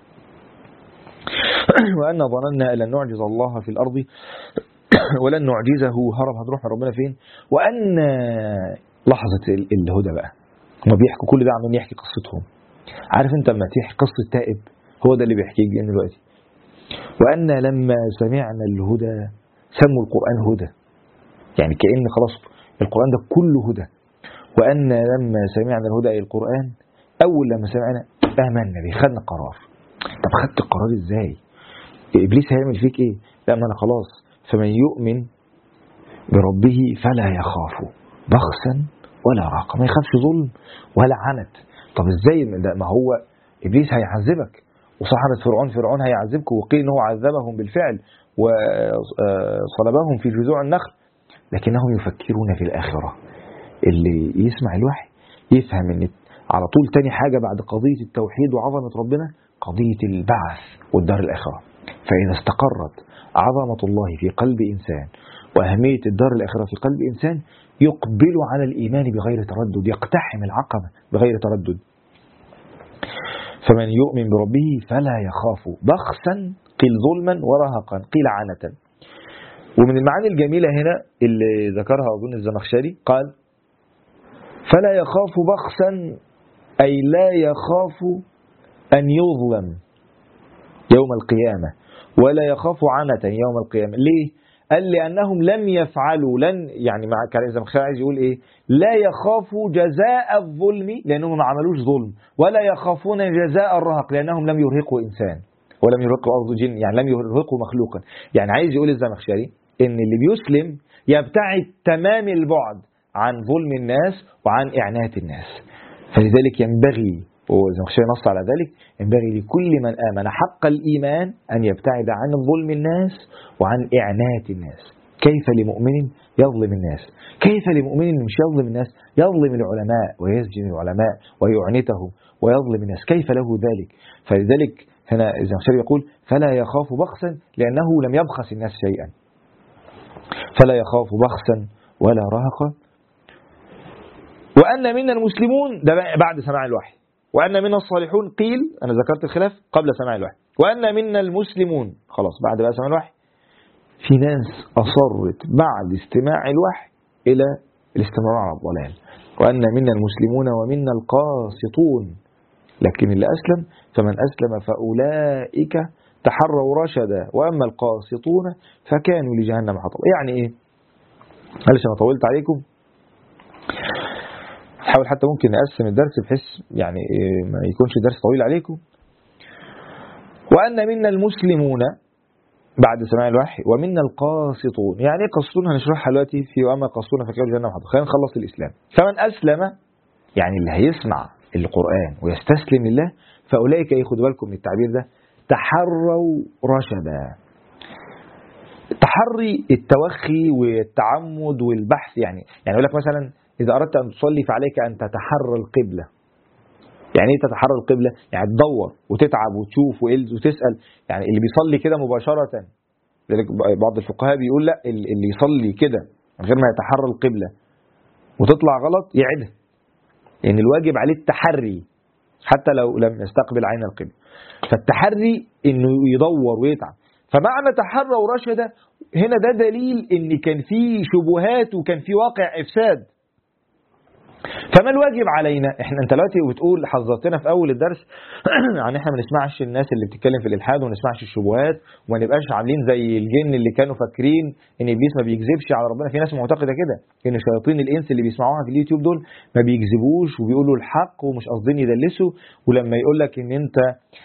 وأن ظننا لن نعجز الله في الأرض ولن نعجزه هرب. هنروح من ربنا فين. وأن لحظة الهدى بقى، هما بيحكوا كل ده عمالين يحكي قصتهم. عارف انت لما تحكي قصة تائب، هو ده اللي بيحكيك دلوقتي. وأن لما سمعنا الهدى سموا القرآن هدى، يعني كأن خلاص القرآن ده كله هدى. وأن لما سمعنا الهدى أي القرآن، أول لما سمعنا آمنا به، خدنا قرار. طب خدت القرار ازاي؟ إبليس هيعمل فيك ايه؟ لا، ما أنا خلاص. فمن يؤمن بربه فلا يخاف بخسا ولا راقة، ما يخافش ظلم ولا عنت. طب ازاي ده؟ ما هو إبليس هيعذبك، وسحرة فرعون هيعذبك، وقيل انه عذبهم بالفعل وصلبهم في جذوع النخل، لكنهم يفكرون في الآخرة. اللي يسمع الوحي يفهم ان على طول تاني حاجة بعد قضية التوحيد وعظمة ربنا قضية البعث والدار الآخرة. فإذا استقرت عظمة الله في قلب إنسان وأهمية الدار الآخرة في قلب إنسان، يقبل على الإيمان بغير تردد، يقتحم العقبة بغير تردد. فمن يؤمن بربه فلا يخاف بخسا، قيل ظلما، ورهقا قيل عنة. ومن المعاني الجميلة هنا اللي ذكرها أظن الزمخشري، قال فلا يخاف بخسا أي لا يخاف أن يظلم يوم القيامة، ولا يخاف عنة يوم القيامة. ليه؟ قال لأنهم لم يفعلوا، يعني مع كلام الزمخشري عايز يقول إيه؟ لا يخافوا جزاء الظلم لأنهم ما عملوش ظلم، ولا يخافون جزاء الرهق لأنهم لم يرهقوا إنسان ولم يرهقوا أرض جن، يعني لم يرهقوا مخلوقا. يعني عايز يقول الزمخشري إن اللي بيسلم يبتعد تمام البعد عن ظلم الناس وعن إعنات الناس. فلذلك ينبغي، والزمخشري نص على ذلك، ينبغي لكل من آمن حق الإيمان أن يبتعد عن ظلم الناس وعن إعنات الناس. كيف لمؤمن يظلم الناس؟ كيف لمؤمن مش يظلم الناس، يظلم العلماء ويسجن العلماء ويعنتهم ويظلم الناس؟ كيف له ذلك؟ فلذلك هنا الزمخشري يقول فلا يخاف بخسا لأنه لم يبخس الناس شيئا، فلا يخاف بخسا ولا رهقا. وأن منا المسلمون، ده بعد سماع الوحي. وأن منا الصالحون، قيل أنا ذكرت الخلاف قبل سماع الوحي. وأن منا المسلمون، خلاص بعد بقى سماع الوحي. في ناس أصرت بعد استماع الوحي إلى الاستمرار على الضلال. وأن منا المسلمون ومنا القاسطون، لكن اللي أسلم فمن أسلم فأولئك تحروا رشدا وأما القاسطون فكانوا لجهنم حطبا. يعني إيه؟ معلش أنا طولت عليكم، حاول حتى ممكن نقسم الدرس بحيث يعني ما يكونش درس طويل عليكم. وأن منا المسلمون بعد سماع الوحي ومنا القاسطون. يعني ايه قاسطون؟ هنشرحها دلوقتي في وأما القاسطون فكانوا لجهنم حطبا. خلينا نخلص الإسلام. فمن أسلم يعني اللي هيسمع القرآن ويستسلم لله، فأولئك ياخدوا بالكم من التعبير ده تحروا رشدا. التحري التوخي والتعمد والبحث، يعني يقول لك مثلا إذا أردت أن تصلي فعليك أن تتحرى القبلة. يعني إيه تتحرى القبلة؟ يعني تدور وتتعب وتشوف وتسأل. يعني اللي بيصلي كده مباشرة، بعض الفقهاء بيقول لا، اللي يصلي كده من غير ما يتحرى القبلة وتطلع غلط يعيدها، لأن يعني الواجب عليه التحري حتى لو لم يستقبل عين القبلة. فالتحري إنه يدور ويتعب. فمعنى تحرى ورشد هنا ده دليل إن كان في شبهات وكان في واقع إفساد. فما الواجب علينا؟ انت دلوقتي بتقول حذرتنا في اول الدرس عن احنا ما نسمعش الناس اللي بتتكلم في الالحاد وما نسمعش الشبهات وما نبقاش عاملين زي الجن اللي كانوا فاكرين ان ابليس ما بيكذبش على ربنا. في ناس معتقده كده ان شياطين الانس اللي بيسمعوها في اليوتيوب دول ما بيكذبوش وبيقولوا الحق ومش قاصدين يدلسوا، ولما يقول لك ان انت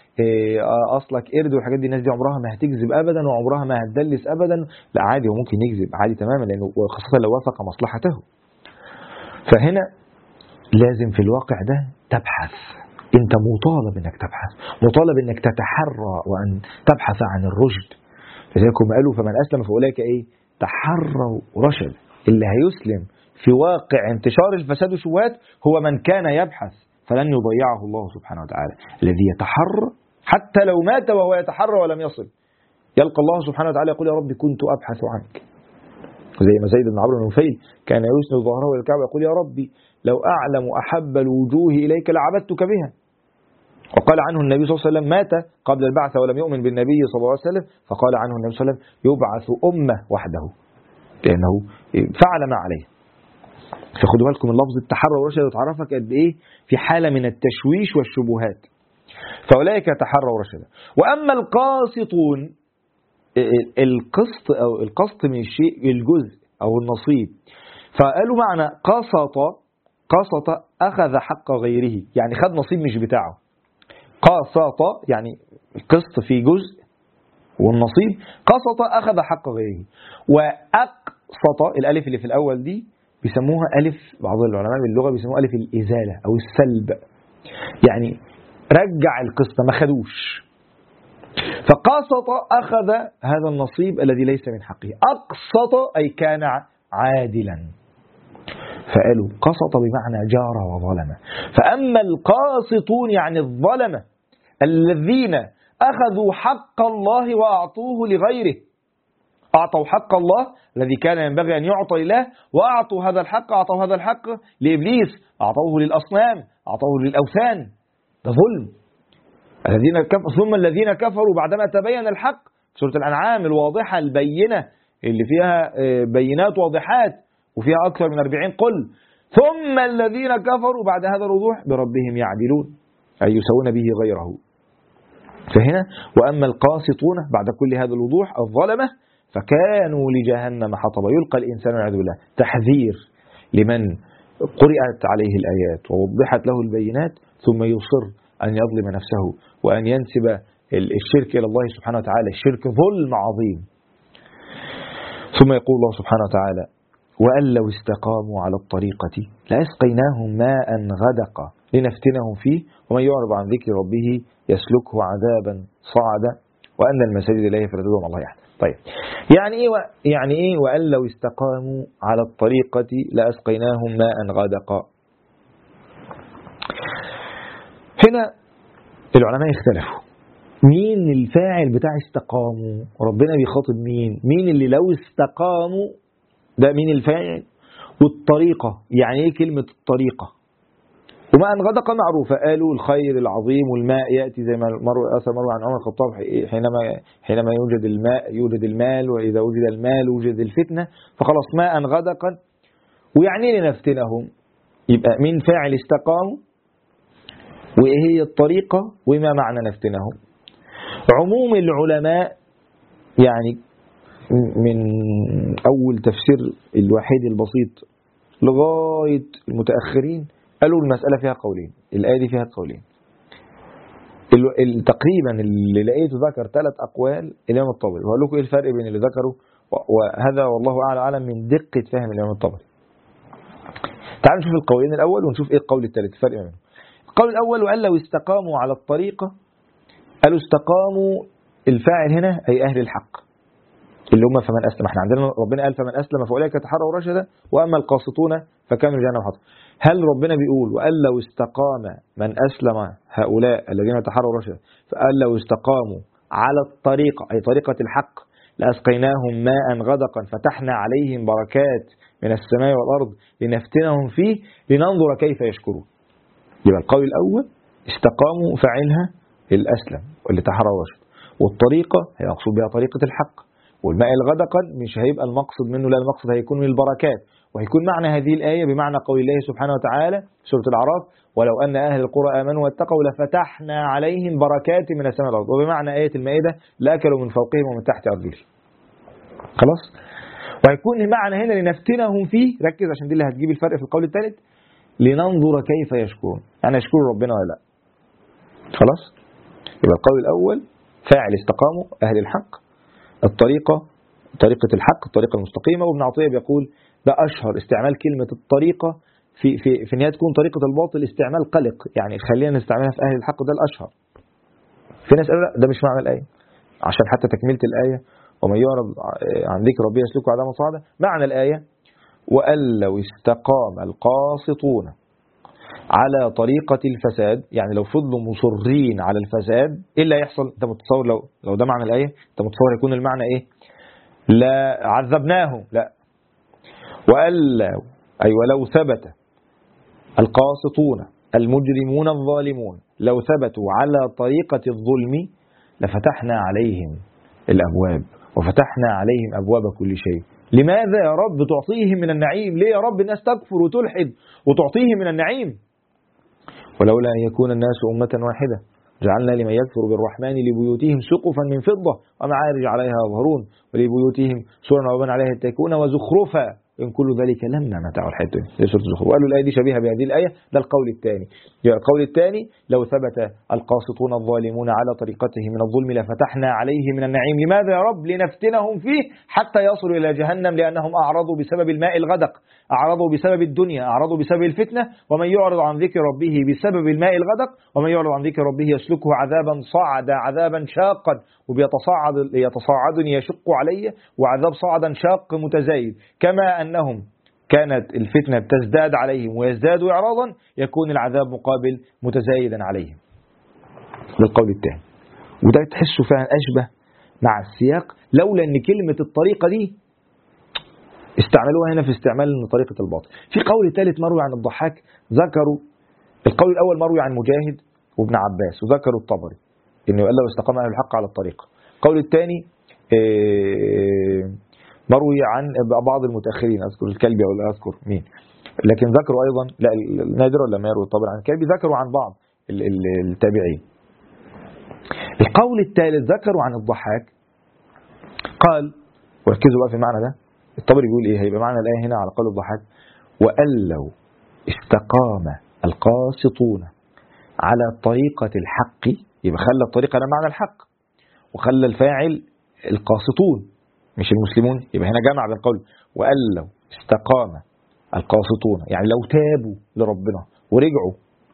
اصلك قرد والحاجات دي، الناس دي عمرها ما هتكذب ابدا وعمرها ما هتدلس ابدا. لا عادي، هو ممكن يكذب عادي تماما، لانه خاصه لو وافق مصلحته. فهنا لازم في الواقع ده تبحث، انت مطالب انك تبحث، مطالب انك تتحرى وان تبحث عن الرشد. لذلك هم قالوا فمن اسلم فاولئك ايه؟ تحروا رشد. اللي هيسلم في واقع انتشار الفساد والشبهات هو من كان يبحث، فلن يضيعه الله سبحانه وتعالى. الذي يتحرى حتى لو مات وهو يتحرى ولم يصل، يلقى الله سبحانه وتعالى يقول يا رب كنت ابحث عنك. زي ما زيد بن عمرو بن نفيل كان يسند ظهره الى الكعبه يقول يا ربي لو أعلم أحب الوجوه إليك لعبدتك بها. وقال عنه النبي صلى الله عليه وسلم مات قبل البعث ولم يؤمن بالنبي صلى الله عليه وسلم، فقال عنه النبي صلى الله عليه وسلم يبعث أمة وحده، لأنه فعل ما عليه. فخدوا بالكم اللفظ التحرى والرشد يتعرفك قد إيه في حالة من التشويش والشبهات. فأولئك تحروا رشدا. وأما القاسطون، القسط أو القسط من الشيء الجزء أو النصيب، فقالوا معنى قسط أخذ حق غيره، يعني خد نصيب مش بتاعه. قسط يعني القسط في جزء والنصيب، قسط أخذ حق غيره. وأقسط الألف اللي في الأول دي بيسموها ألف، بعض العلماء باللغة بيسموها ألف الإزالة أو السلب، يعني رجع القسط ما خدوش. فقسط أخذ هذا النصيب الذي ليس من حقه. أقسط أي كان عادلا، فقالوا قسط بمعنى جار وظلم. فأما القاسطون يعني الظلمة الذين أخذوا حق الله وأعطوه لغيره، أعطوا حق الله الذي كان ينبغي أن يعطى لله وأعطوا هذا الحق، أعطوا هذا الحق لإبليس، أعطوه للأصنام، أعطوه للأوثان. ده ظلم. الذين كفروا ثم الذين كفروا بعدما تبين الحق، سورة الأنعام الواضحة البينة اللي فيها بينات واضحات وفيها أكثر من 40 قل ثم الذين كفروا بعد هذا الوضوح بربهم يعدلون، أي يسوون به غيره. فهنا وأما القاسطون بعد كل هذا الوضوح الظلمة فكانوا لجهنم حطبا، يلقى الإنسان والعياذ بالله. تحذير لمن قرأت عليه الآيات ووضحت له البينات ثم يصر أن يظلم نفسه وأن ينسب الشرك إلى الله سبحانه وتعالى. الشرك ظلم عظيم. ثم يقول الله سبحانه وتعالى وأن لو استقاموا على الطريقة لأسقيناهم ماء غدقا لنفتنهم فيه ومن يعرض عن ذكر ربه يسلكه عذابا صعدا وأن المساجد لله فلا تدعوا مع الله أحد. طيب يعني إيه وأن لو استقاموا على الطريقة لأسقيناهم ماء غدقا؟ هنا العلماء اختلفوا مين الفاعل بتاع استقاموا. ربنا بيخاطب مين اللي لو استقاموا، ده مين الفاعل؟ والطريقة يعني ايه كلمة الطريقة؟ وماء غدقا معروفة، قالوا الخير العظيم والماء يأتي زي ما أثر مروي عن عمر الخطاب حينما يوجد الماء يوجد المال، وإذا وجد المال وجد الفتنة، فخلاص ماء غدقا. ويعني لنفتنهم، يبقى مين فاعل استقاموا وإيه هي الطريقة وما معنى نفتنهم. عموم العلماء يعني من أول تفسير الوحيد البسيط لغاية المتأخرين قالوا المسألة فيها قولين، الآية دي فيها قولين. تقريبا اللي لقيته ذكر 3 أقوال الإمام الطبري، وهقول لكم إيه الفرق بين اللي ذكره، وهذا والله أعلم من دقة فهم الإمام الطبري. تعالوا نشوف القولين الأول ونشوف إيه القول الثالث الفرق بينهم. القول الأول وقال لو استقاموا على الطريقة، قالوا استقاموا الفاعل هنا أي أهل الحق اللي هم فمن أسلم. احنا عندنا ربنا قال فمن أسلم فأولئك تحروا رشدا وأما القاسطون فكانوا لجهنم حطبا. هل ربنا بيقول وقال لو استقام من أسلم هؤلاء الذين تحروا رشدا، فقال لو استقاموا على الطريقة أي طريقة الحق لأسقيناهم ماء غدقا فتحنا عليهم بركات من السماء والأرض لنفتنهم فيه لننظر كيف يشكرون. يبقى القول الأول استقاموا فاعلها الأسلم واللي تحرى رشد، والطريقة هي مقصود بها طريقة الحق، والماء الغدقا مش هيبقى المقصد منه، لا المقصد هيكون من البركات، وهيكون معنى هذه الآية بمعنى قول الله سبحانه وتعالى في سورة الأعراف ولو أن أهل القرى آمنوا واتقوا لفتحنا عليهم بركات من السماء والأرض، وبمعنى آية المائدة لأكلوا من فوقهم ومن تحت أرجلهم. خلاص. وهيكون المعنى هنا لنفتنهم فيه، ركز عشان دي اللي هتجيب الفرق في القول الثالث، لننظر كيف يشكرون، يعني يشكروا ربنا ولا لا. خلاص. يبقى القول الأول فاعل استقاموا أهل الحق، طريقة الحق الطريقة المستقيمة. وابن عطية بيقول ده أشهر استعمال كلمة الطريقة في إن هي تكون طريقة الباطل استعمال قلق، يعني خلينا نستعملها في أهل الحق، ده الأشهر. في ناس قالوا لا ده مش معنى الآية، عشان حتى تكملة الآية ومن يعرض عن ذكر ربه يسلكه عذابا صعدا، معنى الآية وأن لو استقام القاسطون على طريقة الفساد، يعني لو فضلوا مصرين على الفساد ايه اللي هيحصل؟ انت متصور لو ده معنى الآية، انت متصور يكون المعنى ايه؟ لا عذبناهم، لا، ولو ثبت القاسطون المجرمون الظالمون لو ثبتوا على طريقة الظلم لفتحنا عليهم الأبواب وفتحنا عليهم أبواب كل شيء. لماذا يا رب تعطيهم من النعيم؟ ليه يا رب الناس تكفر وتلحد وتعطيهم من النعيم؟ ولولا أن يكون الناس أمة واحدة جعلنا لمن يكفر بالرحمن لبيوتهم سقفا من فضة ومعارج عليها يظهرون ولبيوتهم سورا وبنى عليها يتكئون وزخرفا إن كل ذلك لما متاع الحياة الدنيا. سورة الزخرف. وقالوا الآية دي شبيهة بهذه الآية، ده القول الثاني. القول الثاني لو ثبت القاسطون الظالمون على طريقته من الظلم لفتحنا عليه من النعيم. لماذا يا رب؟ لنفتنهم فيه حتى يصلوا إلى جهنم، لأنهم أعرضوا بسبب الماء الغدق، أعرضوا بسبب الدنيا، أعرضوا بسبب الفتنة. ومن يعرض عن ذكر ربه بسبب الماء الغدق ومن يعرض عن ذكر ربه يسلكه عذابا صعدا، عذابا شاقا، يتصاعد يشق عليه، وعذاب صعدا شاق متزايد. كما أنهم كانت الفتنة تزداد عليهم ويزداد إعراضا، يكون العذاب مقابل متزايدا عليهم. للقول الثاني. وده تحسه فعلا أشبه مع السياق، لولا أن كلمة الطريقة دي استعملوها هنا في استعمال طريقة الباطل. في قول ثالث مروي عن الضحاك، ذكروا القول الأول مروي عن مجاهد وابن عباس، وذكروا الطبري إنه قال له استقام أهل الحق على الطريقة. القول الثاني مروي عن بعض المتأخرين، أذكر الكلبي أو لا أذكر مين، لكن ذكروا أيضا لا نادر لما يروي الطبري عن الكلبي، ذكروا عن بعض التابعين. القول الثالث ذكروا عن الضحاك، قال وركزوا بقى في المعنى ده، الطبري بيقول ايه هيبقى معنى الآية هنا على قول الضحاك وأن لو استقام القاسطون على طريقة الحق، يبقى خلى الطريقة ده معنى الحق وخلى الفاعل القاسطون مش المسلمون، يبقى هنا جمع بين قول وأن لو استقام القاسطون، يعني لو تابوا لربنا ورجعوا،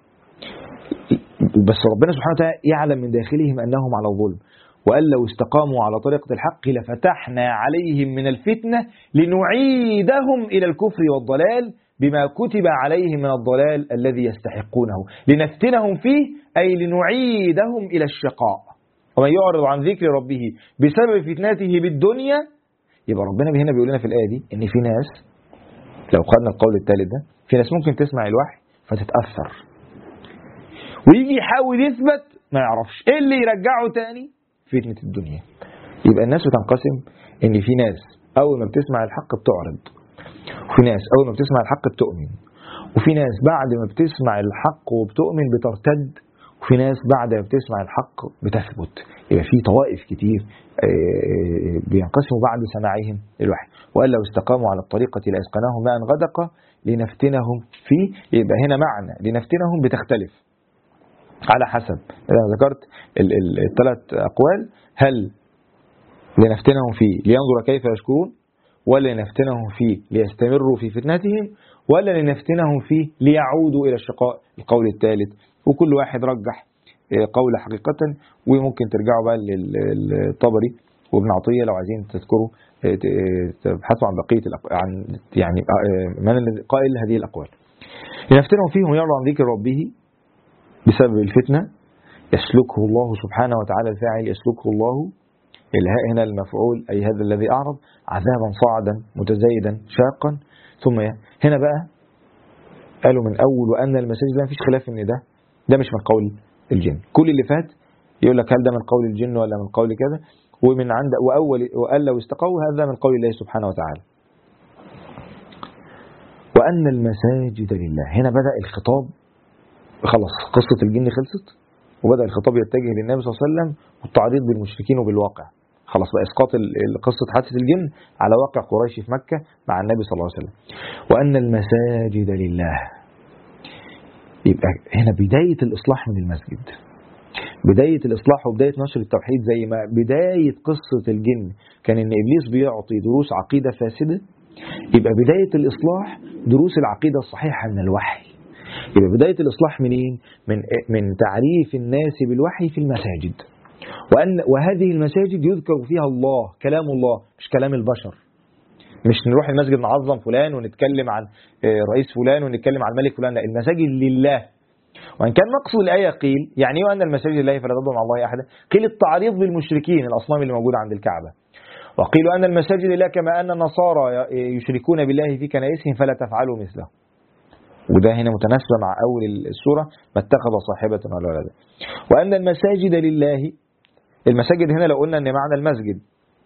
بس ربنا سبحانه وتعالى يعلم من داخلهم أنهم على ظلم، وأن لو استقاموا على طريقة الحق لفتحنا عليهم من الفتنة لنعيدهم إلى الكفر والضلال بما كتب عليهم من الضلال الذي يستحقونه، لنفتنهم فيه أي لنعيدهم إلى الشقاء. ومن يعرض عن ذكر ربه بسبب فتنته بالدنيا، يبقى ربنا هنا بيقول لنا في الآية دي إن في ناس لو خدنا القول الثالث ده، في ناس ممكن تسمع الوحي فتتأثر ويجي يحاول يثبت ما يعرفش ايه اللي يرجعه تاني، فتنة الدنيا. يبقى الناس بتنقسم ان في ناس اول ما بتسمع الحق بتعرض، وفي ناس اول ما بتسمع الحق بتؤمن، وفي ناس بعد ما بتسمع الحق وبتؤمن بترتد، وفي ناس بعد ما بتسمع الحق بتثبت. يبقى في طوائف كتير بينقسموا بعد سماعهم الوحي. وقال لو استقاموا على الطريقة لأسقناهم ماء غدقا لنفتنهم فيه. يبقى هنا معنى لنفتنهم بتختلف على حسب، أنا ذكرت الثلاث أقوال، هل لنفتنهم فيه لينظر كيف يشكرون، ولا لنفتنهم فيه ليستمروا في فتنتهم، ولا لنفتنهم فيه ليعودوا إلى الشقاء، القول الثالث. وكل واحد رجح قول حقيقة، وممكن ترجعوا بقى للطبري وابن عطية لو عايزين تذكروا تبحثوا عن بقية عن يعني من قائل هذه الأقوال. لنفتنهم فيه ويعرض عن ذكر ربه بسبب الفتنة يسلكه الله سبحانه وتعالى، الفاعل يسلكه الله، الهاء هنا المفعول أي هذا الذي أعرض، عذابا صاعدا متزايدا شاقا. ثم هنا بقى قالوا من أول وأن المساجد، ما فيش خلاف إن ده مش من قول الجن. كل اللي فات يقول لك هل ده من قول الجن ولا من قول كذا، ومن عند وأول وقال لو استقوا هذا من قول الله سبحانه وتعالى. وأن المساجد لله. هنا بدأ الخطاب، خلاص قصة الجن خلصت وبدأ الخطاب يتجه للنبي صلى الله عليه وسلم والتعريض بالمشركين وبالواقع. خلاص بقى إسقاط قصة حادثة الجن على واقع قريش في مكة مع النبي صلى الله عليه وسلم. وأن المساجد لله، يبقى هنا بداية الإصلاح من المسجد، بداية الإصلاح وبداية نشر التوحيد. زي ما بداية قصة الجن كان إن إبليس بيعطي دروس عقيدة فاسدة، يبقى بداية الإصلاح دروس العقيدة الصحيحة من الوحي. يبقى بداية الإصلاح منين؟ من تعريف الناس بالوحي في المساجد. وهذه المساجد يذكر فيها الله، كلام الله مش كلام البشر. مش نروح المسجد نعظم فلان ونتكلم عن رئيس فلان ونتكلم عن الملك فلان، لا، المساجد لله. وإن كان مقصود الآية قيل يعني وأن المساجد لله فلا تدعوا مع الله أحدا، قيل التعريض بالمشركين الأصنام اللي موجودة عند الكعبة، وقيل أن المساجد لله كما أن النصارى يشركون بالله في كنائسهم فلا تفعلوا مثله. وده هنا متناسبة مع أول السورة ما اتخذ صاحبة ولا ولدا. وأن المساجد لله، المساجد هنا لو قلنا أن معنى المسجد،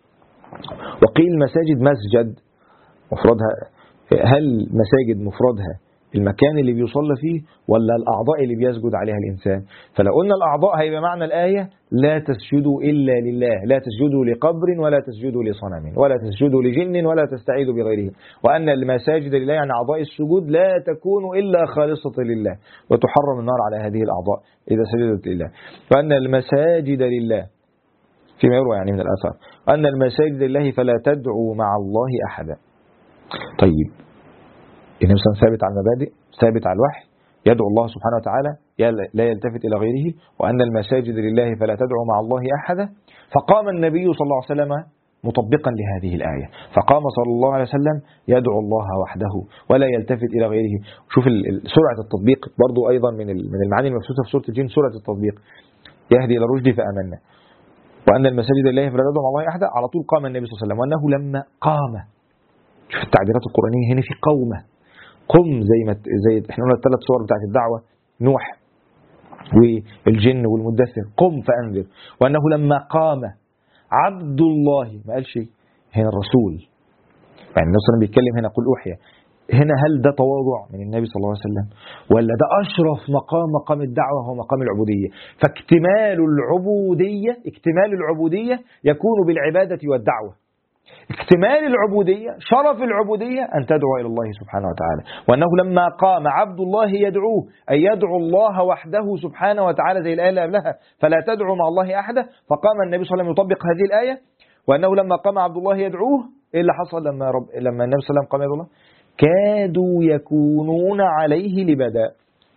وقيل المساجد مسجد مفردها، هل مساجد مفردها المكان اللي بيصلى فيه ولا الأعضاء اللي بيسجد عليها الإنسان؟ فلو قلنا الأعضاء هيبقى معنى الآية لا تسجدوا إلا لله، لا تسجدوا لقبر ولا تسجدوا لصنم ولا تسجدوا لجن ولا تستعيذوا بغيره. وأن المساجد لله يعني أعضاء السجود لا تكون إلا خالصة لله، وتحرم النار على هذه الأعضاء إذا سجدت لله. وأن المساجد لله فيما يروى يعني من الآثار، وأن المساجد لله فلا تدعوا مع الله أحدا. طيب النبي صلى الله عليه وسلم ثابت على المبادئ، ثابت على الوحي، يدعو الله سبحانه وتعالى لا يلتفت إلى غيره. وأن المساجد لله فلا تدعوا مع الله أحدا. فقام النبي صلى الله عليه وسلم مطبقا لهذه الآية، فقام صلى الله عليه وسلم يدعو الله وحده ولا يلتفت إلى غيره. شوف سرعة التطبيق برضو أيضا من المعاني المبثوثة في سورة الجن، سرعة التطبيق. يهدي إلى الرشد فآمنا. وأن المساجد لله فلا تدعوا مع الله أحدا، على طول قام النبي صلى الله عليه وسلم. وأنه لما قام، شوف التعبيرات القرآنية هنا في قومة، قم زي احنا قلنا الثلاث صور بتاعت الدعوة، نوح والجن والمدثر، قم فأنذر. وأنه لما قام عبد الله، ما قالش هنا الرسول، يعني النبي صلى الله عليه وسلم بيتكلم هنا قل أوحي، هنا هل ده تواضع من النبي صلى الله عليه وسلم ولا ده أشرف مقام الدعوة هو مقام العبودية؟ فاكتمال العبودية يكون بالعبادة والدعوة. اكتمال العبودية، شرف العبودية أن تدعو إلى الله سبحانه وتعالى. وأنه لما قام عبد الله يدعوه، أي يدعو الله وحده سبحانه وتعالى، زي الآية اللي قبلها فلا تدعو مع الله أحدا. فقام النبي صلى الله عليه وسلم يطبق هذه الآية. وأنه لما قام عبد الله يدعوه، إيه اللي حصل لما النبي صلى الله عليه وسلم قام يدعو الله؟ كادوا يكونون عليه لبدا.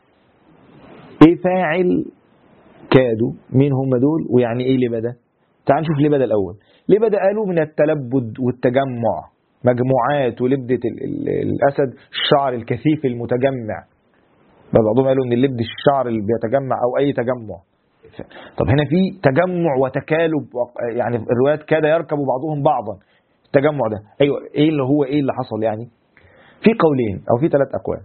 إيه فاعل كادوا؟ مين هم دول؟ ويعني إيه لبدا؟ تعال نشوف لبدا الأول. لبدا قالوا من التلبد والتجمع، مجموعات ولبدة الأسد الشعر الكثيف المتجمع. بعضهم قالوا ان اللبد الشعر اللي بيتجمع او اي تجمع. طب هنا في تجمع وتكالب، يعني الروايات كاد يركب بعضهم بعضا. التجمع ده ايوه ايه اللي حصل؟ يعني في قولين او في ثلاث اقوال.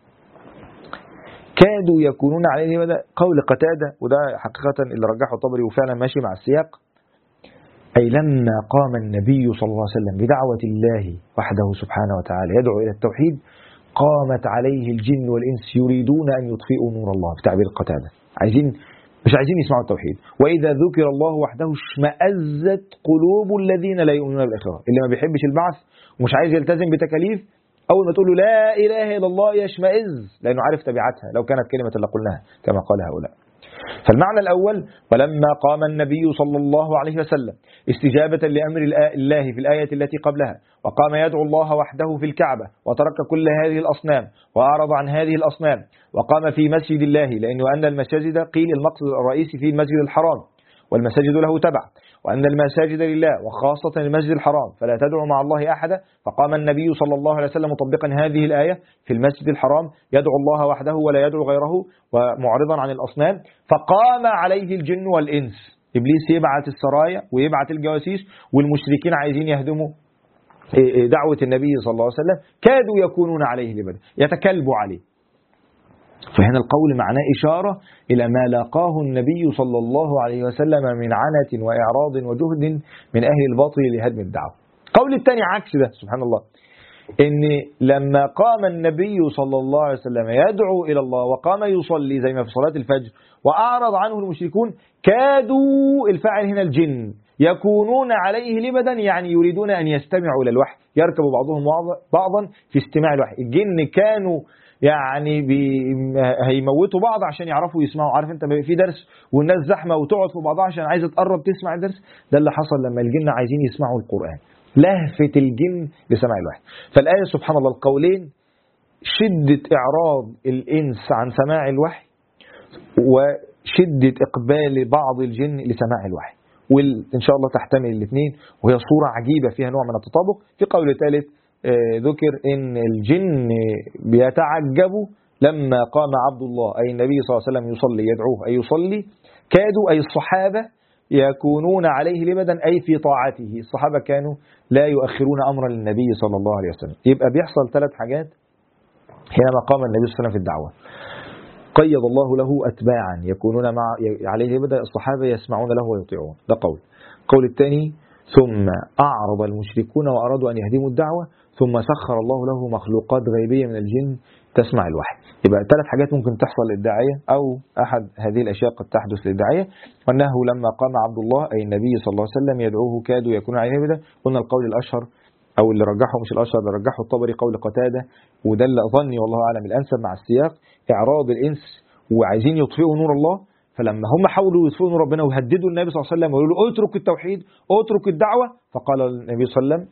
كادوا يكونون عليه لبدا، قول قتادة وده حقيقة اللي رجحه الطبري وفعلا ماشي مع السياق، أي لما قام النبي صلى الله عليه وسلم بدعوة الله وحده سبحانه وتعالى يدعو إلى التوحيد، قامت عليه الجن والإنس يريدون أن يطفئوا نور الله، بتعبير قتادة، مش عايزين يسمعوا التوحيد. وإذا ذكر الله وحده اشمأزت قلوب الذين لا يؤمنون بالآخرة. اللي ما بيحبش البعث ومش عايز يلتزم بتكاليف، أول ما تقول له لا إله إلا الله يشمئز، لأنه عارف تبعاتها لو كانت كلمة اللي قلناها كما قال هؤلاء. فالمعنى الأول ولما قام النبي صلى الله عليه وسلم استجابة لأمر الله في الآية التي قبلها، وقام يدعو الله وحده في الكعبة وترك كل هذه الأصنام وأعرض عن هذه الأصنام، وقام في مسجد الله، لأنه أن المساجد قيل المقصد الرئيسي في المسجد الحرام والمساجد له تبع، وأن المساجد لله وخاصة المسجد الحرام فلا تدعو مع الله أحدا. فقام النبي صلى الله عليه وسلم مطبقا هذه الآية في المسجد الحرام يدعو الله وحده ولا يدعو غيره ومعرضا عن الأصنام. فقام عليه الجن والإنس، إبليس يبعث السرايا ويبعث الجواسيس والمشركين عايزين يهدموا دعوة النبي صلى الله عليه وسلم، كادوا يكونون عليه لبدا، يتكلبوا عليه. فهنا القول معناه إشارة إلى ما لاقاه النبي صلى الله عليه وسلم من عنة وإعراض وجهد من أهل الباطل لهدم الدعوة. قول الثاني عكس ده، سبحان الله، إن لما قام النبي صلى الله عليه وسلم يدعو إلى الله وقام يصلي زي ما في صلاة الفجر وأعرض عنه المشركون كادوا، الفاعل هنا الجن، يكونون عليه لبدا، يعني يريدون أن يستمعوا إلى الوحي، يركب بعضهم بعضا في استماع الوحي. الجن كانوا يعني هيموتوا بعض عشان يعرفوا يسمعوا. عارف انت في درس والناس زحمه وتقعد في بعضها عشان عايزه تقرب تسمع الدرس؟ ده اللي حصل لما الجن عايزين يسمعوا القرآن، لهفة الجن لسماع الوحي. فالآية سبحان الله القولين شدة إعراض الإنس عن سماع الوحي وشدة إقبال بعض الجن لسماع الوحي، وإن شاء الله تحتمل الاثنين، وهي صورة عجيبة فيها نوع من التطابق. في قول ثالث ذكر إن الجن بيتعجبوا لما قام عبد الله أي النبي صلى الله عليه وسلم يصلي، يدعوه أي يصلي، كادوا أي الصحابة يكونون عليه لبدا أي في طاعته. الصحابة كانوا لا يؤخرون أمرا للنبي صلى الله عليه وسلم. يبقى بيحصل 3 حاجات حينما قام النبي صلى الله عليه وسلم في الدعوة. قيض الله له أتباعا يكونون عليه لبدا، الصحابة يسمعون له ويطيعون. ده قول الثاني ثم أعرض المشركون وأرادوا أن يهدموا الدعوة ثم سخر الله له مخلوقات غيبية من الجن تسمع الوحي. يبقى 3 حاجات ممكن تحصل للداعية، أو أحد هذه الأشياء قد تحدث للداعية. وأنه لما قام عبد الله أي النبي صلى الله عليه وسلم يدعوه كادوا يكونون عليه لبدا. قلنا القول الأشهر أو اللي رجحه، مش الأشهر، اللي رجحه الطبري قول قتادة، وده اللي أظني والله أعلم الأنسب مع السياق، إعراض الإنس وعايزين يطفئوا نور الله. فلما هم حاولوا يطفئوا نور ربنا ويهددوا النبي صلى الله عليه وسلم ويقولوا له اترك التوحيد اترك الدعوة، فقال النبي صلى الله عليه وسلم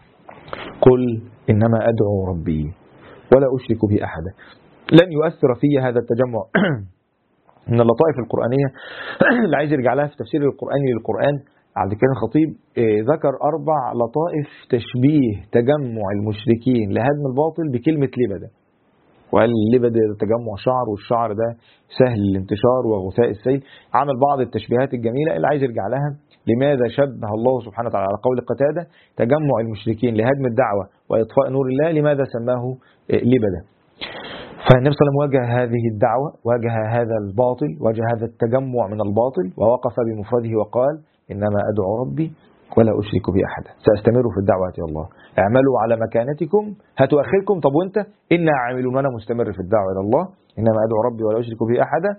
قل إنما أدعو ربي ولا أشرك به أحدا. لن يؤثر في هذا التجمع من اللطائف القرآنية اللي عايز يرجع لها في تفسير القرآن للقرآن. عبد الكريم الخطيب ذكر 4 لطائف تشبيه تجمع المشركين لهدم الباطل بكلمة لبدة. وقال اللبد ده تجمع شعر، والشعر ده سهل الانتشار وغثاء السيل. عمل بعض التشبيهات الجميلة اللي عايز يرجع لها. لماذا شبه الله سبحانه وتعالى على قول قتادة تجمع المشركين لهدم الدعوة وإطفاء نور الله، لماذا سماه لبدة؟ فالنبي صلى الله عليه وسلم واجه هذه الدعوة، واجه هذا الباطل، واجه هذا التجمع من الباطل، ووقف بمفرده وقال إنما أدعو ربي ولا أشرك به أحدا، سأستمر في الدعوة يا الله، اعملوا على مكانتكم هتؤخركم. طب وانت؟ إنا عاملون، وأنا مستمر في الدعوة إلى الله، إنما أدعو ربي ولا أشرك به أحدا.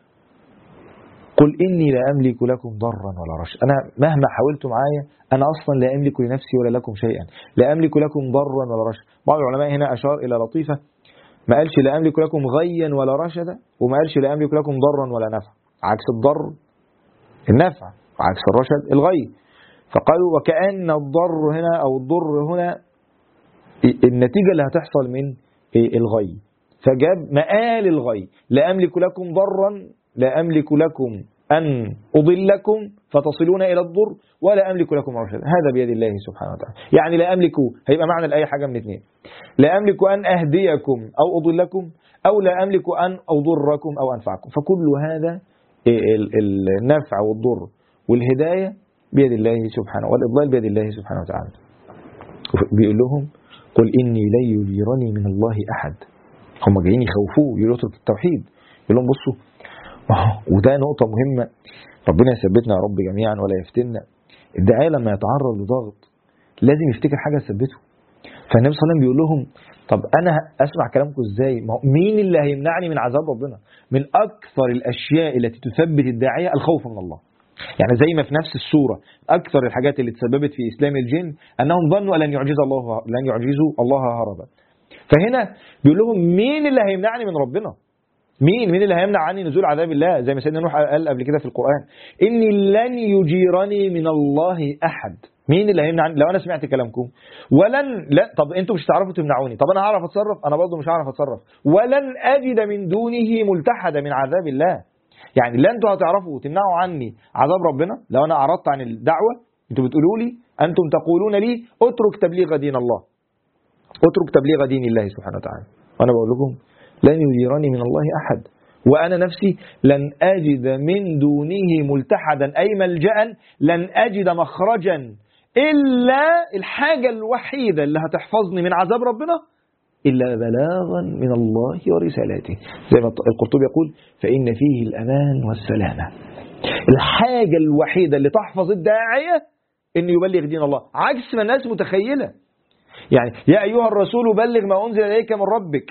قل إني لا أملك لكم ضرا ولا رشدا، أنا مهما حاولت معايا أنا أصلا لا أملك لنفسي ولا لكم شيئا، لا أملك لكم ضرا ولا رشدا. بعض العلماء هنا أشار إلى لطيفة، ما قالش لا أملك لكم غيا ولا رشدا، وما قالش لا أملك لكم ضرا ولا نفع. عكس الضر النفع، وعكس الرشد الغي. فقالوا وكأن الضر هنا أو الضر هنا النتيجة اللي هتحصل من الغي، فجاب مآل الغي. لا أملك لكم ضرا، لا أملك لكم أن أضلكم فتصلون إلى الضر، ولا أملك لكم رشدا، هذا بيد الله سبحانه وتعالى. يعني لا أملك، هيبقى معنى لأي حاجة من اثنين، لا أملك أن أهديكم أو أضلكم، أو لا أملك أن أضركم أو أنفعكم. فكل هذا النفع والضر والهداية بيد الله سبحانه، والإضلال بيد الله سبحانه وتعالى. بيقول لهم قل إني لن يجيرني من الله أحد. هم جايين يخوفوه، يقولوا اترك التوحيد. يقول لهم بصوا، وده نقطة مهمة، ربنا يثبتنا يا رب جميعا ولا يفتنا. الداعية لما يتعرض لضغط لازم يفتكر حاجة تثبته. فالنبي صلى الله عليه وسلم بيقول لهم طب أنا أسمع كلامكم إزاي؟ مين اللي هيمنعني من عذاب ربنا؟ من أكثر الأشياء التي تثبت الداعية الخوف من الله. يعني زي ما في نفس السورة أكثر الحاجات اللي تسببت في إسلام الجن أنهم ظنوا لن يعجزوا الله هربا. فهنا بيقول لهم مين اللي هيمنعني من ربنا؟ مين اللي هيمنع عني نزول عذاب الله؟ زي ما سيدنا نوح قال قبل كده في القرآن إني لن يجيرني من الله أحد. مين اللي هيمنعني لو أنا سمعت كلامكم؟ لا طب أنتم مش هتعرفوا تمنعوني، طب أنا هعرف أتصرف؟ أنا برضه مش هعرف أتصرف. ولن أجد من دونه ملتحدا من عذاب الله. يعني لا أنتم هتعرفوا تمنعوا عني عذاب ربنا لو أنا أعرضت عن الدعوة. أنتم بتقولوا لي، أنتم تقولون لي اترك تبليغ دين الله، اترك تبليغ دين الله سبحانه وتعالى، وأنا بقول لكم لن يجيرني من الله أحد، وأنا نفسي لن أجد من دونه ملتحدا أي ملجأ، لن أجد مخرجا إلا الحاجة الوحيدة اللي هتحفظني من عذاب ربنا إلا بلاغا من الله ورسالاته. زي ما القرطبي يقول فإن فيه الأمان والسلامة. الحاجة الوحيدة اللي تحفظ الداعية إنه يبلغ دين الله، عكس ما الناس متخيلة. يعني يا أيها الرسول بلغ ما أنزل إليك من ربك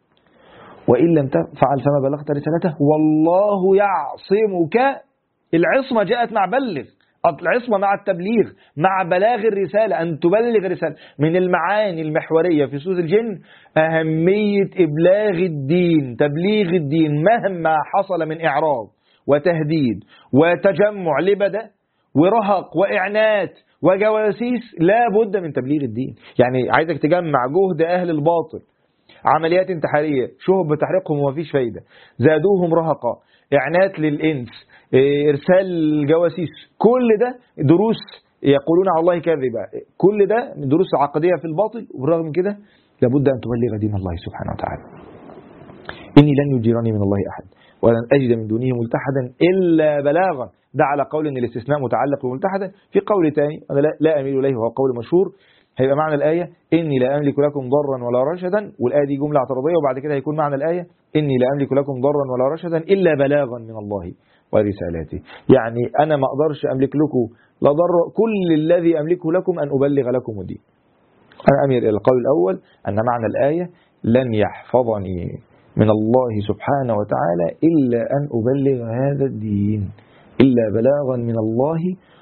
وإن لم تفعل فما بلغت رسالته والله يعصمك. العصمة جاءت مع بلغ، العصمة مع التبليغ، مع بلاغ الرسالة، أن تبلغ الرسالة. من المعاني المحورية في سورة الجن أهمية إبلاغ الدين، تبليغ الدين مهما حصل من إعراض وتهديد وتجمع لبدة ورهق وإعنات وجواسيس، لا بد من تبليغ الدين. يعني عايزك تجمع جهد أهل الباطل، عمليات انتحارية شهب بتحريقهم ومفيش فايدة، زادوهم رهقا، إعنات للإنس، إرسال جواسيس، كل ده دروس يقولون على الله كاذبا، كل ده دروس عقدية في الباطل. وبالرغم من كده لابد أن تبلغ دين الله سبحانه وتعالى. إني لن يجيرني من الله أحد ولن أجد من دونه ملتحدا إلا بلاغا. ده على قول إن الاستثناء متعلق بملتحدا. في قول تاني أنا لا أميل إليه وهو قول مشهور، هيبقى معنى الآية إني لا أملك لكم ضرا ولا رشدا، والآية دي جملة اعتراضية، وبعد كده هيكون معنى الآية إني لا أملك لكم ضرا ولا رشدا إلا بلاغا من الله ورسالاته. يعني أنا ما أقدرش أملك لكم لا ضر، كل الذي أملكه لكم أن أبلغ لكم الدين. أنا أميل إلى القول الأول أن معنى الآية لن يحفظني من الله سبحانه وتعالى إلا أن أبلغ هذا الدين، إلا بلاغا من الله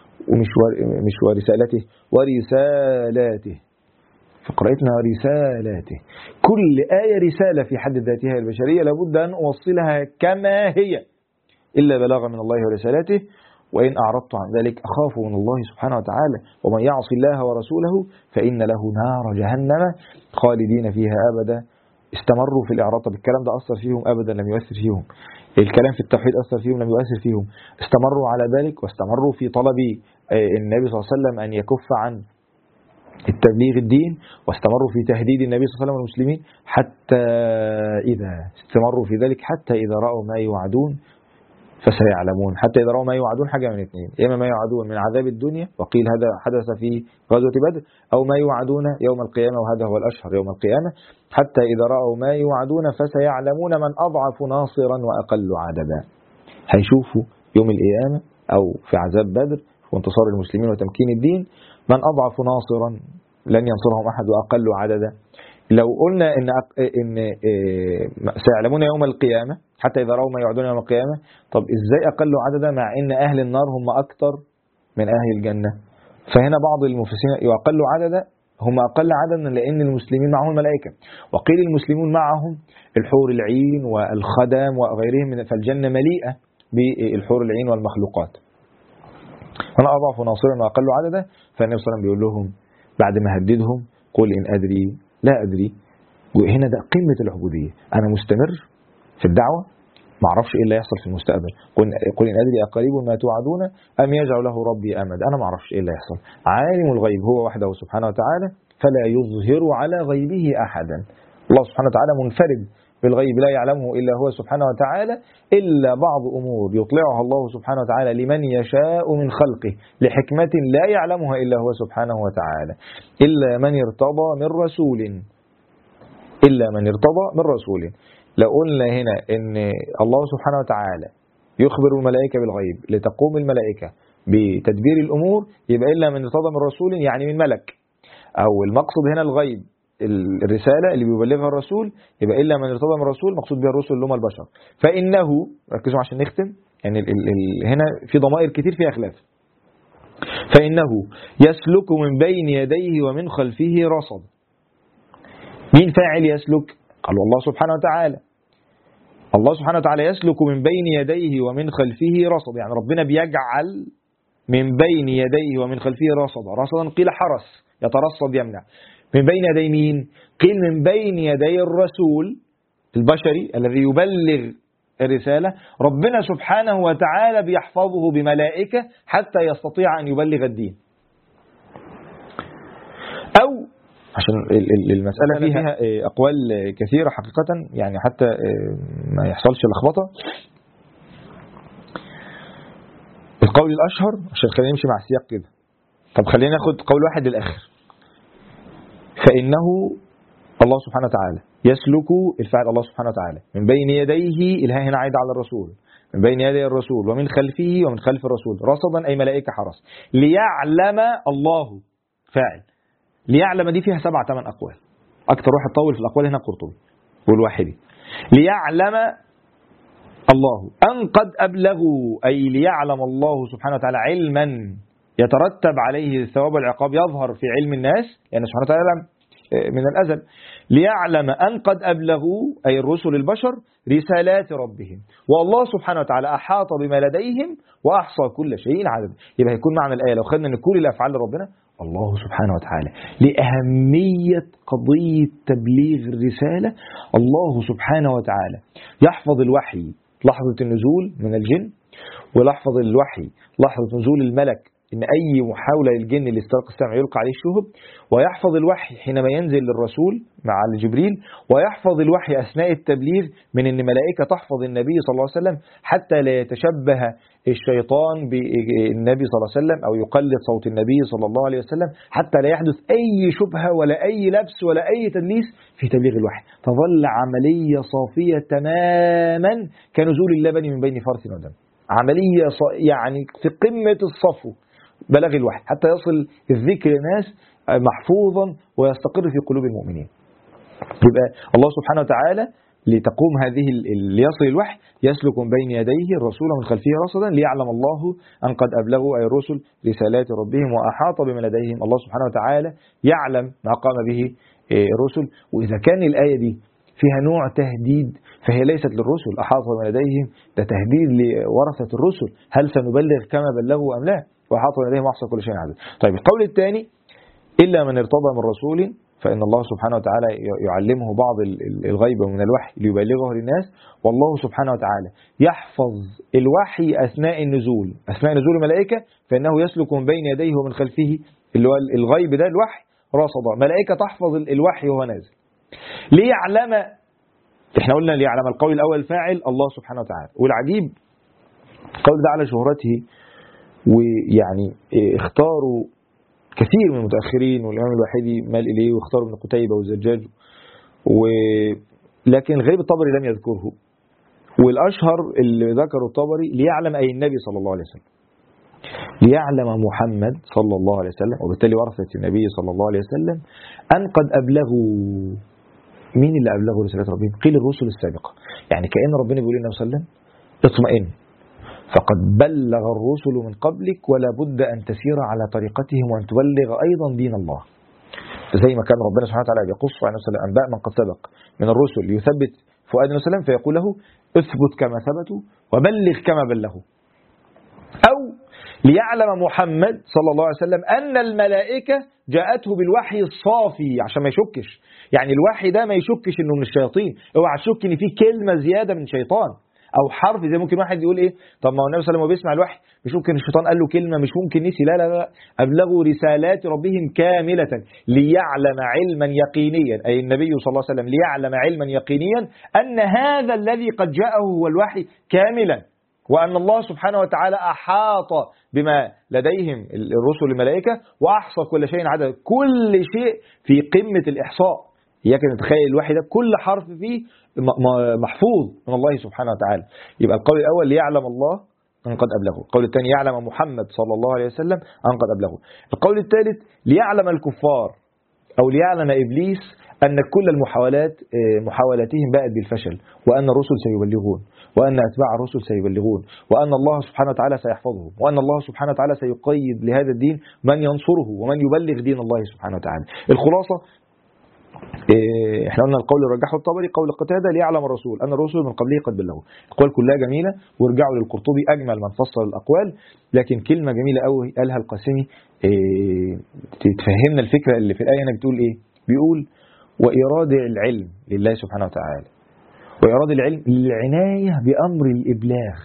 ومش ورسالته ورسالاته، في قراءتنا رسالاته. كل آية رسالة في حد ذاتها البشرية لابد أن أوصلها كما هي، إلا بلاغا من الله ورسالاته وإن أعرضت عن ذلك أخاف من الله سبحانه وتعالى ومن يعص الله ورسوله فإن له نار جهنم خالدين فيها أبدا. استمروا في الإعراض. طب الكلام ده أثر فيهم؟ أبدا لم يؤثر فيهم. الكلام في التوحيد أثر فيهم؟ لم يؤثر فيهم. استمروا على ذلك واستمروا في طلب النبي صلى الله عليه وسلم أن يكف عن التبليغ الدين، واستمروا في تهديد النبي صلى الله عليه وسلم والمسلمين حتى إذا استمروا في ذلك، حتى إذا رأوا ما يوعدون فسيعلمون. حتى إذا رأوا ما يوعدون حاجة من اثنين، إما ما يوعدون من عذاب الدنيا وقيل هذا حدث في غزوة بدر، أو ما يوعدون يوم القيامة وهذا هو الأشهر يوم القيامة. حتى إذا رأوا ما يوعدون فسيعلمون من أضعف ناصرا وأقل عددا. هيشوفوا يوم القيامة أو في عذاب بدر وانتصار المسلمين وتمكين الدين من أضعف ناصرا لن ينصرهم أحد وأقل عددا. لو قلنا إن سيعلمون يوم القيامة حتى إذا رأوا ما يوعدون يوم القيامة، طب إزاي أقل عددا مع إن أهل النار هم أكثر من أهل الجنة؟ فهنا بعض المفسرين يقل عددا، هم أقل عددا لأن المسلمين معهم الملائكة، وقيل المسلمون معهم الحور العين والخدم وغيرهم، فالجنة مليئة بالحور العين والمخلوقات. أنا أضعف ناصرا وأقل عددا. فالنبي صلى الله عليه وسلم بيقول لهم بعد ما هددهم قل إن أدري لا أدري. وهنا ده قمة العبودية. أنا مستمر في الدعوة، ما اعرفش ايه اللي هيحصل في المستقبل. قل ان ادري اقريب ما توعدون ام يجعل له ربي امد. انا ما اعرفش ايه اللي هيحصل. عالم الغيب هو وحده سبحانه وتعالى فلا يظهر على غيبه احدا. الله سبحانه وتعالى منفرد بالغيب لا يعلمه الا هو سبحانه وتعالى، الا بعض امور يطلعها الله سبحانه وتعالى لمن يشاء من خلقه لحكمة لا يعلمها الا هو سبحانه وتعالى. الا من ارتضى من رسول، الا من ارتضى من رسول. لو قلنا هنا ان الله سبحانه وتعالى يخبر الملائكة بالغيب لتقوم الملائكة بتدبير الأمور، يبقى إلا من ارتضى من رسول يعني من ملك، أو المقصد هنا الغيب الرسالة اللي بيبلغها الرسول، يبقى إلا من ارتضى من رسول مقصود بها الرسل اللي هم البشر. فإنه ركزوا عشان نختم، يعني هنا في ضمائر كتير فيها خلاف. فإنه يسلك من بين يديه ومن خلفه رصد. مين فاعل يسلك؟ قالوا الله سبحانه وتعالى. الله سبحانه وتعالى يسلك من بين يديه ومن خلفه رصد، يعني ربنا بيجعل من بين يديه ومن خلفه رصدا قيل حرس يترصد يمنع. من بين يدي مين؟ قيل من بين يدي الرسول البشري الذي يبلغ الرسالة، ربنا سبحانه وتعالى بيحفظه بملائكة حتى يستطيع أن يبلغ الدين. أو عشان المسألة فيها أقوال كثيرة حقيقة، يعني حتى ما يحصلش لخبطة. القول الأشهر عشان خلينا نمشي مع السياق كده. طب خلينا ناخد قول واحد للآخر. فإنه الله سبحانه وتعالى يسلك الفعل الله سبحانه وتعالى من بين يديه، الهاء هنا عايدة على الرسول، من بين يدي الرسول ومن خلفه ومن خلف الرسول رصدا أي ملائكة حرس، ليعلم الله فاعل ليعلم دي فيها 7-8 أقوال، أكثر واحد طول في الأقوال هنا القرطبي والواحدي. ليعلم الله أن قد أبلغوا، أي ليعلم الله سبحانه وتعالى علما يترتب عليه الثواب والعقاب يظهر في علم الناس، لأن سبحانه وتعالى يعلم من الأزل. ليعلم أن قد أبلغوا أي الرسل البشر رسالات ربهم، والله سبحانه وتعالى أحاط بما لديهم وأحصى كل شيء عدد. يبقى هيكون معنى الآية لو خدنا أن كل الأفعال لربنا الله سبحانه وتعالى لأهمية قضية تبليغ الرسالة. الله سبحانه وتعالى يحفظ الوحي لحظة النزول من الجن، ويحفظ الوحي لحظة نزول الملك إن أي محاولة للجن لاستراق السمع يلقى عليه الشهب، ويحفظ الوحي حينما ينزل للرسول مع جبريل، ويحفظ الوحي أثناء التبليغ من أن ملائكة تحفظ النبي صلى الله عليه وسلم حتى لا يتشبه الشيطان بالنبي صلى الله عليه وسلم أو يقلد صوت النبي صلى الله عليه وسلم، حتى لا يحدث أي شبهة ولا أي لبس ولا أي تدليس في تبليغ الوحي. تظل عملية صافية تماما كنزول اللبن من بين فرث ودم، عملية يعني في قمة الصفو بلغ الوحي حتى يصل الذكر للناس محفوظا ويستقر في قلوب المؤمنين. يبقى الله سبحانه وتعالى لتقوم هذه ليصل الوحي يسلك من بين يديه الرسول ومن خلفه رصدا ليعلم الله أن قد أبلغوا أي الرسل رسالات ربهم وأحاط بما لديهم. الله سبحانه وتعالى يعلم ما قام به الرسل. وإذا كان الآية دي فيها نوع تهديد فهي ليست للرسل أحاط بما لديهم، ده تهديد لورثة الرسل، هل سنبلغ كما بلغوا أم لا؟ وأحاط بما لديهم وأحصى كل شيء عدد. طيب القول الثاني إلا من ارتضى من رسول فإن الله سبحانه وتعالى يعلمه بعض الغيب من الوحي ليبلغه للناس، والله سبحانه وتعالى يحفظ الوحي أثناء النزول، أثناء نزول الملائكة فإنه يسلك من بين يديه ومن خلفه اللي هو الغيب ده الوحي رصدا، ملائكة تحفظ الوحي وهو نازل. ليعلم، احنا قلنا ليعلم القول الأول فاعل الله سبحانه وتعالى، والعجيب القول ده على شهرته، ويعني اختاروا كثير من المتأخرين والإمام الوحيدي مال إليه واختاروا ابن قتيبة والزجاج، لكن الغريب الطبري لم يذكره، والأشهر اللي ذكره الطبري ليعلم أي النبي صلى الله عليه وسلم، ليعلم محمد صلى الله عليه وسلم وبالتالي ورثة النبي صلى الله عليه وسلم أن قد أبلغوا. مين اللي أبلغوا رسالة ربهم؟ قيل الرسل السابقة، يعني كأن ربنا بيقول لنا وسلم اطمئن فقد بلغ الرسل من قبلك ولا بد أن تسير على طريقتهم وأن تبلغ أيضا دين الله. زي ما كان ربنا سبحانه وتعالى يقص عن أنباء من قد سبق من الرسل ليثبت فؤاد النبي صلى الله عليه وسلم فيقول له اثبت كما ثبتوا وبلغ كما بلغوا. أو ليعلم محمد صلى الله عليه وسلم أن الملائكة جاءته بالوحي الصافي عشان ما يشكش، يعني الوحي ده ما يشكش إنه من الشياطين، اوعى تشك إن في كلمة زيادة من شيطان أو حرف. زي ممكن واحد يقول إيه، طب ما هو النبي صلى الله عليه وسلم بيسمع الوحي مش ممكن الشيطان قال له كلمة، مش ممكن نسي، لا لا لا، أبلغوا رسالات ربهم كاملة ليعلم علما يقينيا، أي النبي صلى الله عليه وسلم ليعلم علما يقينيا أن هذا الذي قد جاءه هو الوحي كاملا، وأن الله سبحانه وتعالى أحاط بما لديهم الرسل الملائكة وأحصى كل شيء عدد، كل شيء في قمة الإحصاء. إياك نتخيل الوحي ده كل حرف فيه محفوظ من الله سبحانه وتعالى. يبقى القول الأول ليعلم الله أن قد أبلغه، القول الثاني يعلم محمد صلى الله عليه وسلم أن قد أبلغه، القول الثالث ليعلم الكفار أو ليعلم إبليس أن كل محاولاتهم بائت بالفشل، وأن الرسل سيبلغون، وأن أتباع الرسل سيبلغون، وأن الله سبحانه وتعالى سيحفظهم، وأن الله سبحانه وتعالى سيقيد لهذا الدين من ينصره ومن يبلغ دين الله سبحانه وتعالى. الخلاصة احنا قلنا القول اللي رجحه الطبري قول قتادة ليعلم الرسول أن الرسل من قبله قد بلغوا. الأقوال كلها جميلة وارجعوا للقرطبي أجمل من فصل الأقوال، لكن كلمة جميلة قوي قالها القاسمي تفهمنا الفكرة اللي في الآية هنا. بتقول إيه؟ بيقول وإيراد العلم لله سبحانه وتعالى، وإيراد العلم للعناية بأمر الإبلاغ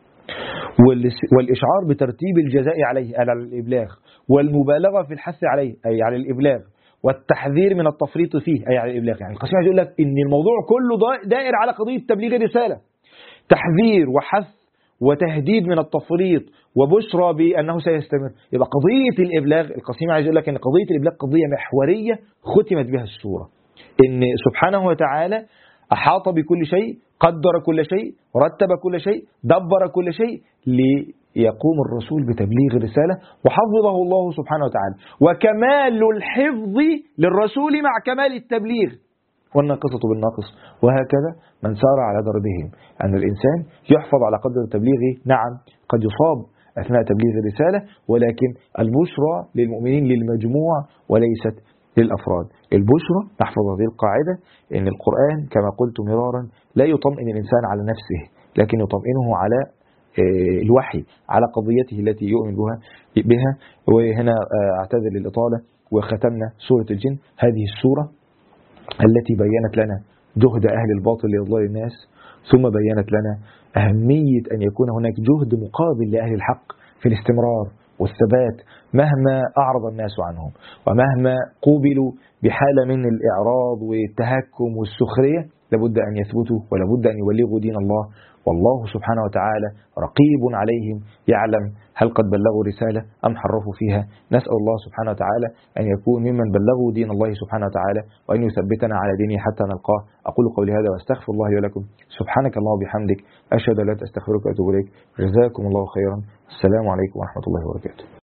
والإشعار بترتيب الجزاء عليه على الإبلاغ، والمبالغة في الحث عليه أي على الإبلاغ، والتحذير من التفريط فيه أي على الإبلاغ. يعني القاسمي يقول لك إن الموضوع كله دائر على قضية تبليغ الرسالة، تحذير وحث وتهديد من التفريط وبشرى بأنه سيستمر. يبقى قضية الإبلاغ القاسمي عايز يقول لك إن قضية الإبلاغ قضية محورية ختمت بها السورة، إن سبحانه وتعالى أحاط بكل شيء، قدر كل شيء، رتب كل شيء، دبر كل شيء يقوم الرسول بتبليغ الرسالة وحفظه الله سبحانه وتعالى، وكمال الحفظ للرسول مع كمال التبليغ، والناقصة بالناقص، وهكذا من سار على دربهم. أن الإنسان يحفظ على قدر تبليغه، نعم قد يصاب أثناء تبليغ الرسالة، ولكن البشرى للمؤمنين للمجموع وليست للأفراد. البشرى، نحفظ هذه القاعدة، أن القرآن كما قلت مرارا لا يطمئن الإنسان على نفسه، لكن يطمئنه على الوحي، على قضيته التي يؤمن بها. وهنا أعتذر للإطالة، وختمنا سورة الجن، هذه السورة التي بيّنت لنا جهد أهل الباطل لإضلال الناس، ثم بيّنت لنا أهمية أن يكون هناك جهد مقابل لأهل الحق في الاستمرار والثبات مهما أعرض الناس عنهم، ومهما قوبلوا بحالة من الإعراض والتهكم والسخرية، لابد أن يثبتوا ولابد أن يبلغوا دين الله، والله سبحانه وتعالى رقيب عليهم يعلم هل قد بلغوا رسالة أم حرفوا فيها. نسأل الله سبحانه وتعالى أن يكون ممن بلغوا دين الله سبحانه وتعالى، وأن يثبتنا على دينه حتى نلقاه. أقول قولي هذا وأستغفر الله لي ولكم. سبحانك الله وبحمدك، أشهد أن لا إله إلا أنت، أستغفرك وأتوب إليك. جزاكم الله خيرا. السلام عليكم ورحمة الله وبركاته.